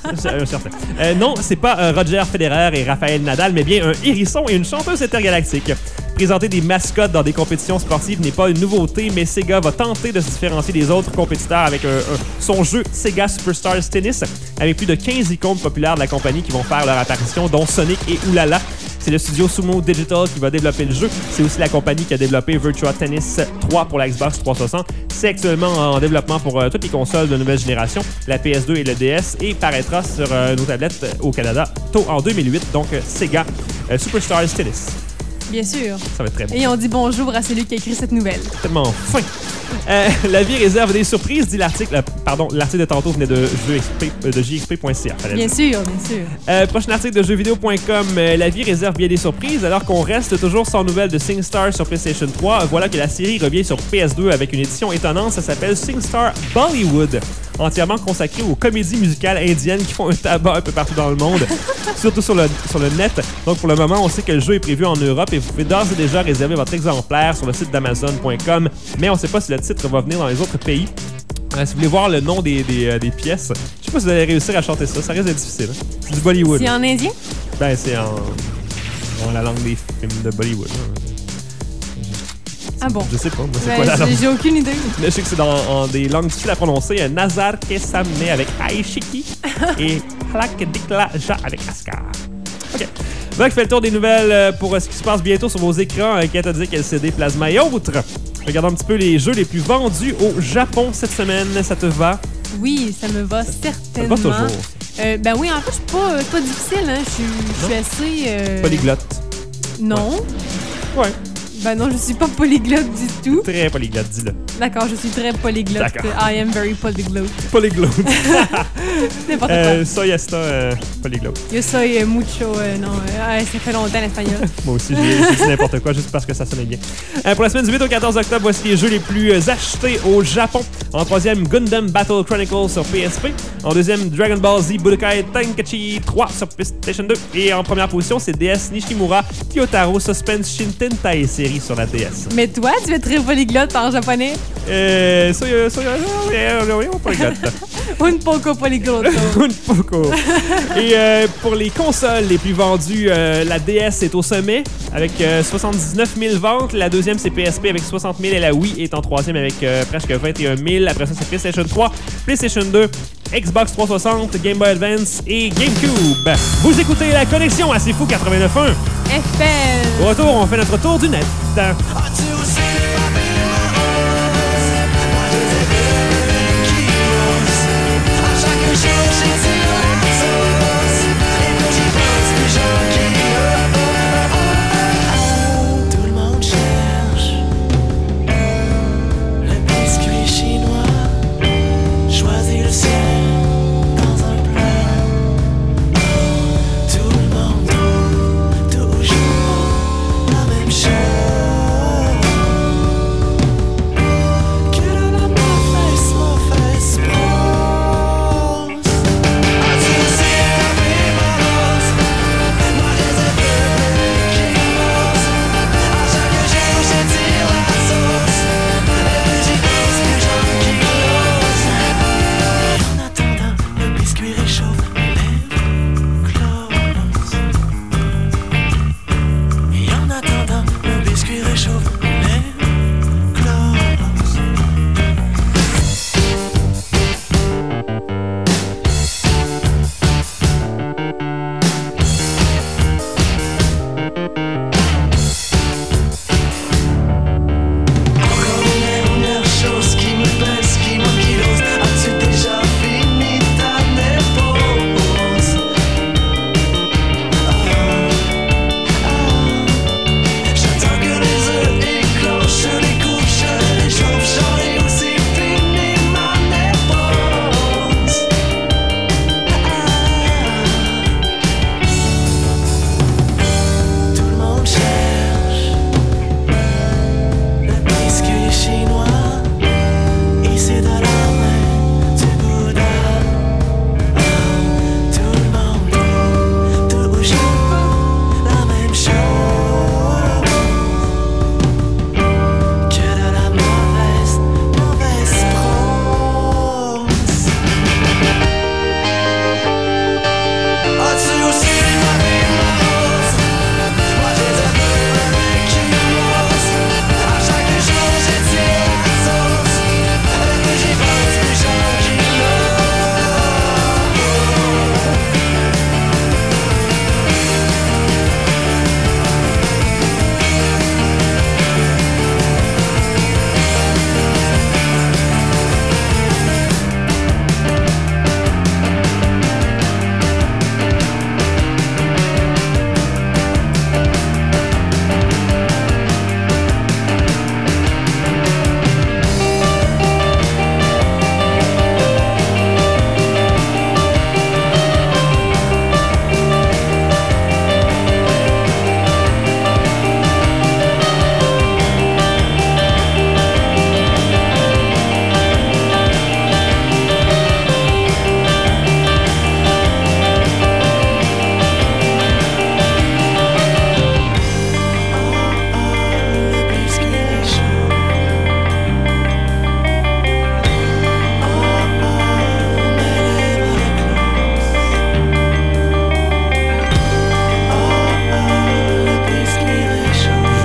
Non, c'est pas Roger Federer et Rafael Nadal, mais bien un hérisson et une chanteuse intergalactique. Présenter des mascottes dans des compétitions sportives n'est pas une nouveauté, mais Sega va tenter de se différencier des autres compétiteurs avec son jeu Sega Superstars Tennis, avec plus de 15 icônes populaires de la compagnie qui vont faire leur apparition, dont Sonic et Oulala. C'est le studio Sumo Digital qui va développer le jeu. C'est aussi la compagnie qui a développé Virtua Tennis 3 pour la Xbox 360. C'est actuellement en développement pour toutes les consoles de nouvelle génération, la PS2 et le DS, et paraîtra sur nos tablettes au Canada tôt en 2008. Donc Sega Superstars Tennis. Bien sûr. Ça va être très bon. Et on dit bonjour à celui qui a écrit cette nouvelle. Tellement fin. La vie réserve des surprises, dit l'article. L'article de tantôt venait de jxp.ca. Bien sûr, bien sûr. Prochain article de jeuxvideo.com. La vie réserve bien des surprises. Alors qu'on reste toujours sans nouvelles de SingStar sur PlayStation 3, voilà que la série revient sur PS2 avec une édition étonnante. Ça s'appelle SingStar Bollywood, entièrement consacrée aux comédies musicales indiennes qui font un tabac un peu partout dans le monde, surtout sur le net. Donc pour le moment, on sait que le jeu est prévu en Europe et vous pouvez d'ores et déjà réserver votre exemplaire sur le site d'Amazon.com, mais on ne sait pas si le titre va venir dans les autres pays. Si vous voulez voir le nom des pièces, je sais pas si vous allez réussir à chanter ça. Ça risque d'être difficile. Hein? C'est du Bollywood. C'est en indien? Ben, c'est en la langue des films de Bollywood. Ah bon? Je sais pas. Moi, c'est quoi la langue? J'ai aucune idée. Mais je sais que c'est dans des langues difficiles à prononcer. Nazar Kesamne avec Aishiki et Halak Dikla Ja avec Askar. OK. Donc, fait le tour des nouvelles pour ce qui se passe bientôt sur vos écrans cathodiques, LCD, plasma et autres. Regardons un petit peu les jeux les plus vendus au Japon cette semaine. Ça te va? Oui, ça me va certainement. Ça te va toujours. Ben oui, en fait, je suis pas difficile. Hein. Je suis assez... Polyglotte. Non. Ouais. Ben non, je suis pas polyglotte du tout. Très polyglotte, dis-le. D'accord, je suis très polyglotte. D'accord. I am very polyglotte. Polyglotte. N'importe quoi. Soy esta, polyglotte. Yo soy mucho... non, ça fait longtemps l'espagnol. Moi aussi, j'ai dit n'importe quoi juste parce que ça sonnait bien. Pour la semaine du 8 au 14 octobre, voici les jeux les plus achetés au Japon. En troisième, Gundam Battle Chronicles sur PSP. En deuxième, Dragon Ball Z Budokai Tenkaichi 3 sur PlayStation 2. Et en première position, c'est DS Nishimura Kyotaro Suspense Shin Tentai série sur la DS. Mais toi, tu es très polyglotte en japonais? Polyglotte. Un poco polyglotte. Un poco. Et pour les consoles les plus vendues, la DS est au sommet avec 79 000 ventes. La deuxième, c'est PSP avec 60 000 et la Wii est en troisième avec presque 21 000. Après ça, c'est PlayStation 3, PlayStation 2, Xbox 360, Game Boy Advance et GameCube. Vous écoutez La Connexion à C'est Fou 89.1. FL. Au retour, on fait notre tour du net. As-tu aussi frappé ma hausse? Moi je t'ai vu qui pousse. À chaque jour j'ai tiré la sauce. Et quand j'y pense plus j'en crie. Tout le monde cherche le biscuit chinois. Choisis le ciel dans un plat. Tout le monde trouve toujours la même chose.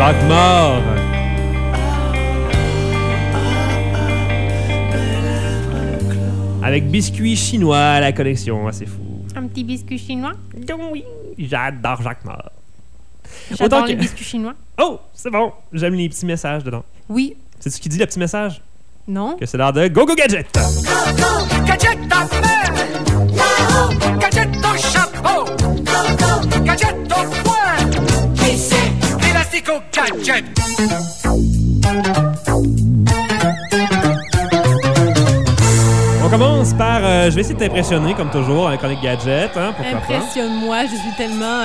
Jacques Mort. Avec biscuit chinois à la collection. Ah, c'est fou. Un petit biscuit chinois? Oui, j'adore Jacques Mort. J'adore les biscuits chinois. Oh, c'est bon. J'aime les petits messages dedans. Oui. C'est ce qui dit, le petit message? Non. Que c'est l'heure de Go Go Gadget. Go, go, gadget ta main. Yahoo! Gadget ton chapeau. Go, go, gadget ton poing. Qui c'est? Élastico Gadget. On commence par... je vais essayer de t'impressionner, comme toujours, avec Chronique Gadget. Hein, pourquoi Impressionne-moi, je suis tellement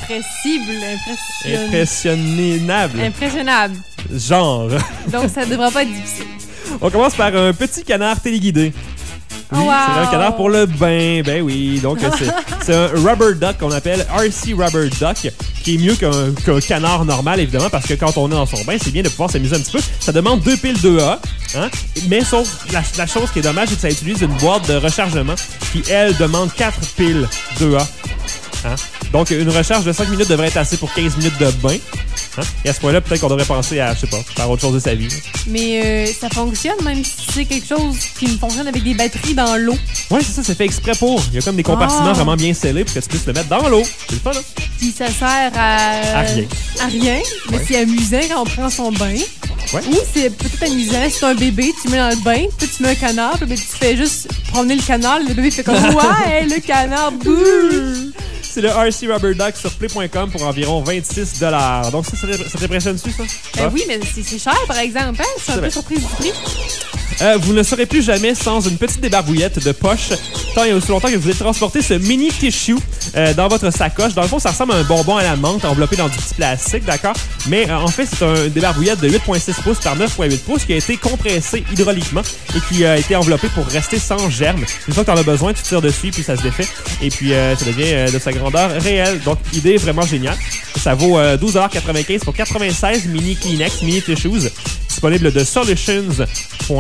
impressionnable. Impressionnable. Genre. Donc, ça devrait pas être difficile. On commence par un petit canard téléguidé. Oui, wow. C'est un canard pour le bain. Ben oui, donc c'est un rubber duck qu'on appelle RC Rubber Duck, qui est mieux qu'un canard normal, évidemment, parce que quand on est dans son bain, c'est bien de pouvoir s'amuser un petit peu. Ça demande 2 piles 2A, hein? Mais sauf la chose qui est dommage, c'est que ça utilise une boîte de rechargement qui, elle, demande 4 piles 2A. Hein? Donc, une recharge de 5 minutes devrait être assez pour 15 minutes de bain. Hein? Et à ce point-là, peut-être qu'on devrait penser à, je sais pas, faire autre chose de sa vie. Mais ça fonctionne, même si c'est quelque chose qui fonctionne avec des batteries dans l'eau. Oui, c'est ça, c'est fait exprès pour. Il y a comme des compartiments vraiment bien scellés pour que tu puisses le mettre dans l'eau. C'est le fun, là. Puis ça sert à rien. À rien, mais c'est amusant quand on prend son bain. Ouais. Ou c'est peut-être amusant si t'as un bébé, tu mets dans le bain, puis tu mets un canard, puis tu fais juste promener le canard, le bébé fait comme ouais, le canard, bouh! C'est le RC Rubber Duck sur play.com pour environ 26$. Donc ça t'impressionne-tu, ça? Ben oui, mais c'est cher, par exemple. Hein? Je suis un peu surprise du prix. Vous ne serez plus jamais sans une petite débarbouillette de poche tant et aussi longtemps que vous allez transporter ce mini tissue dans votre sacoche. Dans le fond, ça ressemble à un bonbon à la menthe enveloppé dans du petit plastique, d'accord? Mais en fait, c'est une débarbouillette de 8.6 pouces par 9.8 pouces qui a été compressée hydrauliquement et qui a été enveloppée pour rester sans germe. Une fois que tu en as besoin, tu tires dessus puis ça se défait. Et puis, ça devient de sa grandeur réelle. Donc, idée vraiment géniale. Ça vaut 12,95$ pour 96 mini Kleenex, mini tissues, disponible de solutions.com.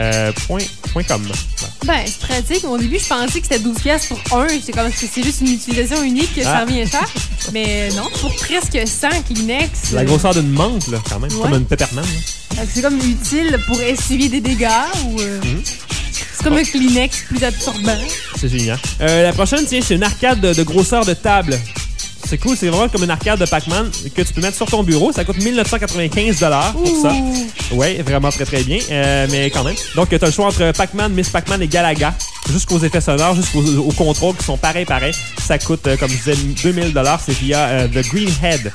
Voilà. Ben, c'est pratique. Au début, je pensais que c'était 12$ pour un. C'est comme c'est juste une utilisation unique que ça revient cher. Mais non, pour presque 100 Kleenex. La grosseur d'une menthe, là, quand même. Ouais. Comme une Pepperman. C'est comme utile pour essuyer des dégâts ou... C'est comme un Kleenex plus absorbant. C'est génial. La prochaine, tiens, c'est une arcade de grosseur de table. C'est cool, c'est vraiment comme une arcade de Pac-Man que tu peux mettre sur ton bureau. Ça coûte 1995$ pour ça. Oui, vraiment très très bien, mais quand même. Donc, tu as le choix entre Pac-Man, Miss Pac-Man et Galaga. Jusqu'aux effets sonores, jusqu'aux contrôles qui sont pareils. Ça coûte, comme je disais, 2000$. C'est via The Green Head.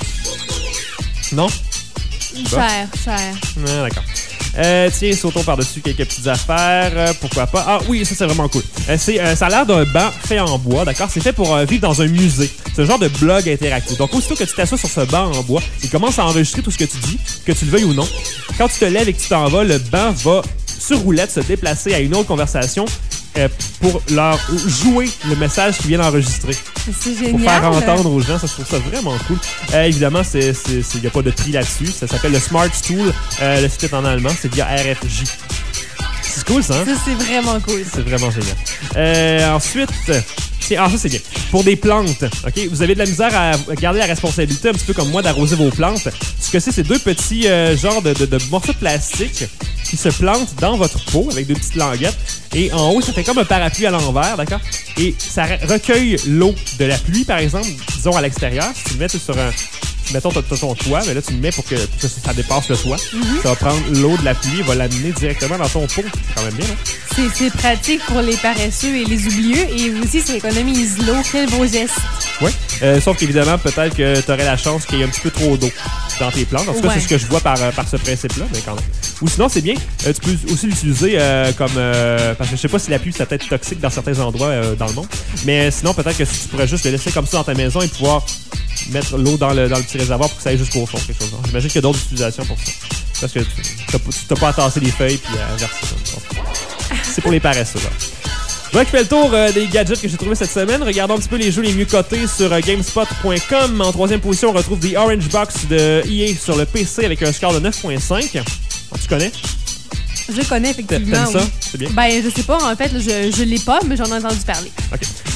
Non? Cher. Ah, d'accord. Tiens, sautons par-dessus quelques petites affaires. Pourquoi pas? Ah oui, ça c'est vraiment cool. Ça a l'air d'un banc fait en bois, d'accord? C'est fait pour vivre dans un musée. C'est un genre de blog interactif. Donc, aussitôt que tu t'assois sur ce banc en bois, il commence à enregistrer tout ce que tu dis, que tu le veuilles ou non. Quand tu te lèves et que tu t'en vas, le banc va, sur roulette, se déplacer à une autre conversation pour leur jouer le message qu'ils viennent enregistrer. C'est génial. Pour faire entendre aux gens, ça, je trouve ça vraiment cool. Évidemment, il n'y a pas de prix là-dessus. Ça s'appelle le Smart Stool. Le site est en allemand, c'est via RFJ. C'est cool, ça, hein? Ça, c'est vraiment cool. C'est vraiment génial. Ensuite... ça c'est bien. Pour des plantes, ok, vous avez de la misère à garder la responsabilité, un petit peu comme moi, d'arroser vos plantes. Ce que c'est 2 petits genres de morceaux de plastique qui se plantent dans votre pot avec 2 petites languettes. Et en haut, ça fait comme un parapluie à l'envers, d'accord? Et ça recueille l'eau de la pluie, par exemple, disons à l'extérieur. Si tu le mets sur un... Mettons, t'as ton toit, mais là, tu le mets pour que ça dépasse le toit. Ça va prendre l'eau de la pluie et va l'amener directement dans ton pot. C'est quand même bien, non? C'est pratique pour les paresseux et les oublieux. Et aussi, ça économise l'eau. Quel beau geste. Oui. Sauf qu'évidemment, peut-être que tu aurais la chance qu'il y ait un petit peu trop d'eau dans tes plantes. En tout cas, c'est ce que je vois par ce principe-là, mais quand même. Ou sinon, c'est bien. Tu peux aussi l'utiliser comme... parce que je sais pas si la pluie, ça peut être toxique dans certains endroits dans le monde. Mais sinon, peut-être que tu pourrais juste le laisser comme ça dans ta maison et pouvoir mettre l'eau dans le petit réservoir pour que ça aille jusqu'au fond, quelque chose. J'imagine qu'il y a d'autres utilisations pour ça. Parce que tu n'as pas à tasser les feuilles puis à verser ça. C'est pour les paresseux, là. Voilà qui fait le tour des gadgets que j'ai trouvés cette semaine. Regardons un petit peu les jeux les mieux cotés sur GameSpot.com. En 3e position, on retrouve The Orange Box de EA sur le PC avec un score de 9.5. Tu connais? Je connais, effectivement. T'aimes ça? Oui. C'est bien? Ben, je sais pas, en fait, je l'ai pas, mais j'en ai entendu parler. OK.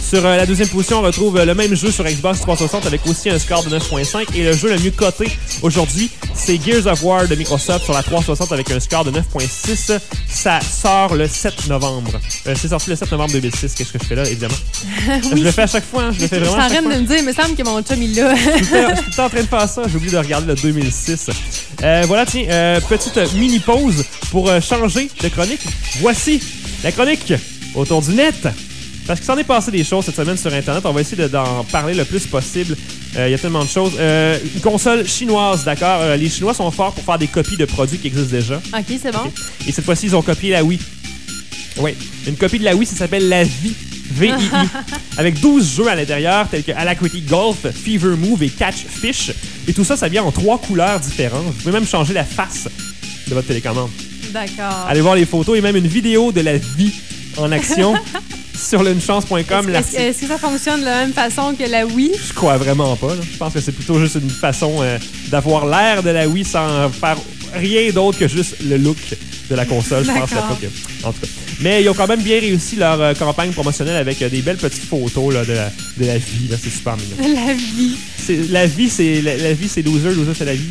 Sur la deuxième position, on retrouve le même jeu sur Xbox 360 avec aussi un score de 9.5. Et le jeu le mieux coté aujourd'hui, c'est Gears of War de Microsoft sur la 360 avec un score de 9.6. Ça sort le 7 novembre. C'est sorti le 7 novembre 2006. Qu'est-ce que je fais là, évidemment? Oui. Je le fais à chaque fois. Hein. Je le fais vraiment à chaque fois. Je suis en train de me dire, il me semble que mon chum, il l'a. Je suis tout le temps en train de faire ça. J'ai oublié de regarder le 2006. Voilà, tiens, petite mini-pause pour changer de chronique. Voici la chronique autour du net. Parce qu'il s'en est passé des choses cette semaine sur Internet. On va essayer d'en parler le plus possible. Il y a tellement de choses. Une console chinoise, d'accord? Les Chinois sont forts pour faire des copies de produits qui existent déjà. OK, c'est bon. Okay. Et cette fois-ci, ils ont copié la Wii. Oui, une copie de la Wii, ça s'appelle la VII. V-I-I. Avec 12 jeux à l'intérieur, tels que Alacrity Golf, Fever Move et Catch Fish. Et tout ça, ça vient en 3 couleurs différentes. Vous pouvez même changer la face de votre télécommande. D'accord. Allez voir les photos et même une vidéo de la vie en action sur lunechance.com. Est-ce que ça fonctionne de la même façon que la Wii? Je crois vraiment pas. Là. Je pense que c'est plutôt juste une façon d'avoir l'air de la Wii sans faire rien d'autre que juste le look de la console. Je pense pas que... En tout cas. Mais ils ont quand même bien réussi leur campagne promotionnelle avec des belles petites photos là, de la vie. Là. C'est super mignon. La vie. La vie, c'est loser. Loser, c'est la vie.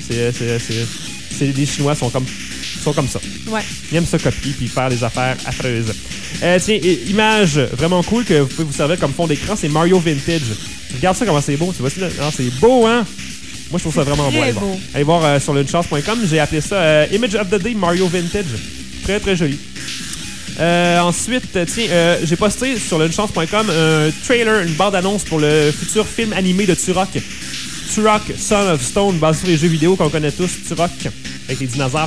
Les Chinois sont comme ça. Ouais. Ils aiment ça copier puis faire des affaires affreuses. Tiens, image vraiment cool que vous pouvez vous servir comme fond d'écran, c'est Mario Vintage. Regarde ça comment c'est beau. Tu vois, c'est beau, hein? Moi, je trouve ça vraiment beau. Allez voir sur lunechance.com. J'ai appelé ça Image of the Day Mario Vintage. Très, très joli. Ensuite, tiens, j'ai posté sur lunechance.com un trailer, une bande-annonce pour le futur film animé de Turok. Turok, Son of Stone, basé sur les jeux vidéo qu'on connaît tous, Turok, avec les dinosaures.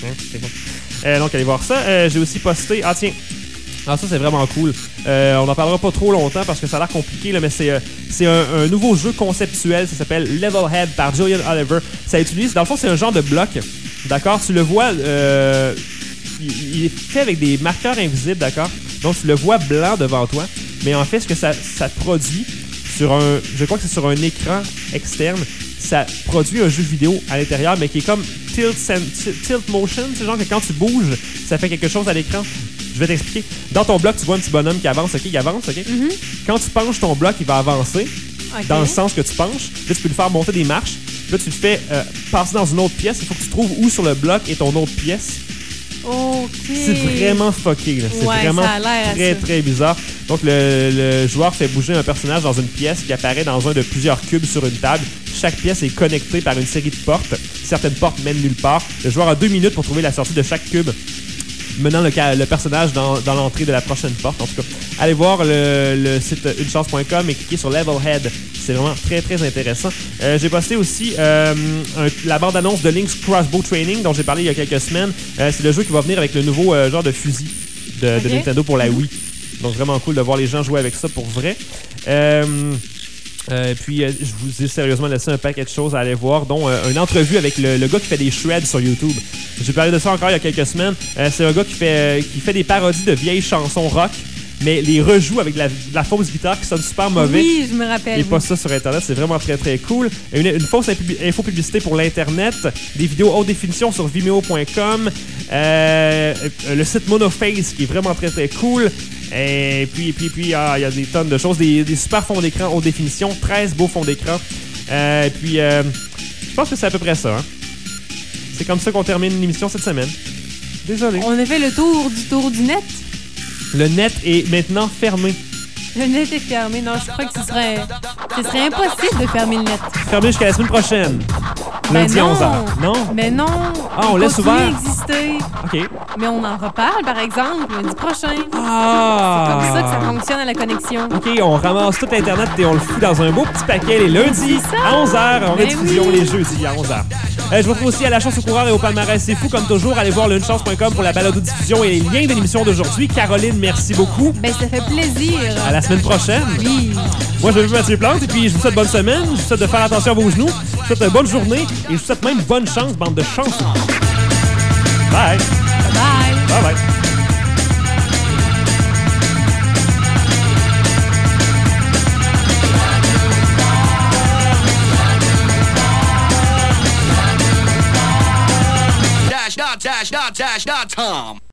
Donc, allez voir ça. J'ai aussi posté... Ah, tiens. Ah, ça, c'est vraiment cool. On n'en parlera pas trop longtemps parce que ça a l'air compliqué, là, mais c'est un nouveau jeu conceptuel. Ça s'appelle Levelhead par Julian Oliver. Ça utilise... Dans le fond, c'est un genre de bloc. D'accord? Tu le vois... il est fait avec des marqueurs invisibles, d'accord? Donc, tu le vois blanc devant toi. Mais en fait, ce que ça produit sur un... Je crois que c'est sur un écran externe. Ça produit un jeu vidéo à l'intérieur, mais qui est comme tilt motion. C'est genre que quand tu bouges, ça fait quelque chose à l'écran. Je vais t'expliquer. Dans ton bloc, tu vois un petit bonhomme qui avance, OK? Il avance, OK? Mm-hmm. Quand tu penches ton bloc, il va avancer dans le sens que tu penches. Là, tu peux le faire monter des marches. Là, tu le fais passer dans une autre pièce. Il faut que tu trouves où sur le bloc est ton autre pièce. OK. C'est vraiment fucké. Là. C'est vraiment très, très bizarre. Donc, le joueur fait bouger un personnage dans une pièce qui apparaît dans un de plusieurs cubes sur une table. Chaque pièce est connectée par une série de portes. Certaines portes mènent nulle part. Le joueur a 2 minutes pour trouver la sortie de chaque cube, menant le personnage dans l'entrée de la prochaine porte. En tout cas, allez voir le site unechance.com et cliquez sur Levelhead. C'est vraiment très, très intéressant. J'ai posté aussi la bande-annonce de Link's Crossbow Training, dont j'ai parlé il y a quelques semaines. C'est le jeu qui va venir avec le nouveau genre de fusil de Nintendo pour la Wii. Donc, vraiment cool de voir les gens jouer avec ça pour vrai. Puis, je vous ai sérieusement laissé un paquet de choses à aller voir, dont une entrevue avec le gars qui fait des shreds sur YouTube. J'ai parlé de ça encore il y a quelques semaines. C'est un gars qui fait des parodies de vieilles chansons rock, mais les rejoue avec la fausse guitare qui sonne super mauvais. Oui, je me rappelle. Il poste ça sur Internet, c'est vraiment très très cool. Une fausse infopublicité pour l'Internet, des vidéos haute définition sur Vimeo.com, le site Monoface qui est vraiment très très cool. Et puis, il y a des tonnes de choses, des super fonds d'écran haute définition, 13 beaux fonds d'écran. Je pense que c'est à peu près ça. Hein. C'est comme ça qu'on termine l'émission cette semaine. Désolé. On a fait le tour du net. Le net est maintenant fermé. Le net est fermé. Non, je crois que ce serait impossible de fermer le net. Fermé jusqu'à la semaine prochaine. Lundi à 11h. Non? Mais non. Ah, on laisse ouvert? Exister. OK. Mais on en reparle, par exemple, lundi prochain. Ah! C'est comme ça que ça fonctionne à la connexion. OK, on ramasse tout Internet et on le fout dans un beau petit paquet les lundis à 11h. On rediffusion les jeudis à 11h. Je vous retrouve aussi à la chance au coureur et au palmarès. C'est fou, comme toujours. Allez voir lunechance.com pour la balado-diffusion et les liens de l'émission d'aujourd'hui. Caroline, merci beaucoup. Ben, ça fait plaisir. À la semaine prochaine. Oui. Moi, je vais Mathieu Plante et puis je vous souhaite bonne semaine. Je vous souhaite de faire attention à vos genoux. Je vous souhaite une bonne journée et je vous souhaite même bonne chance, bande de chanceux. Bye. Bye. Bye bye. Dash.com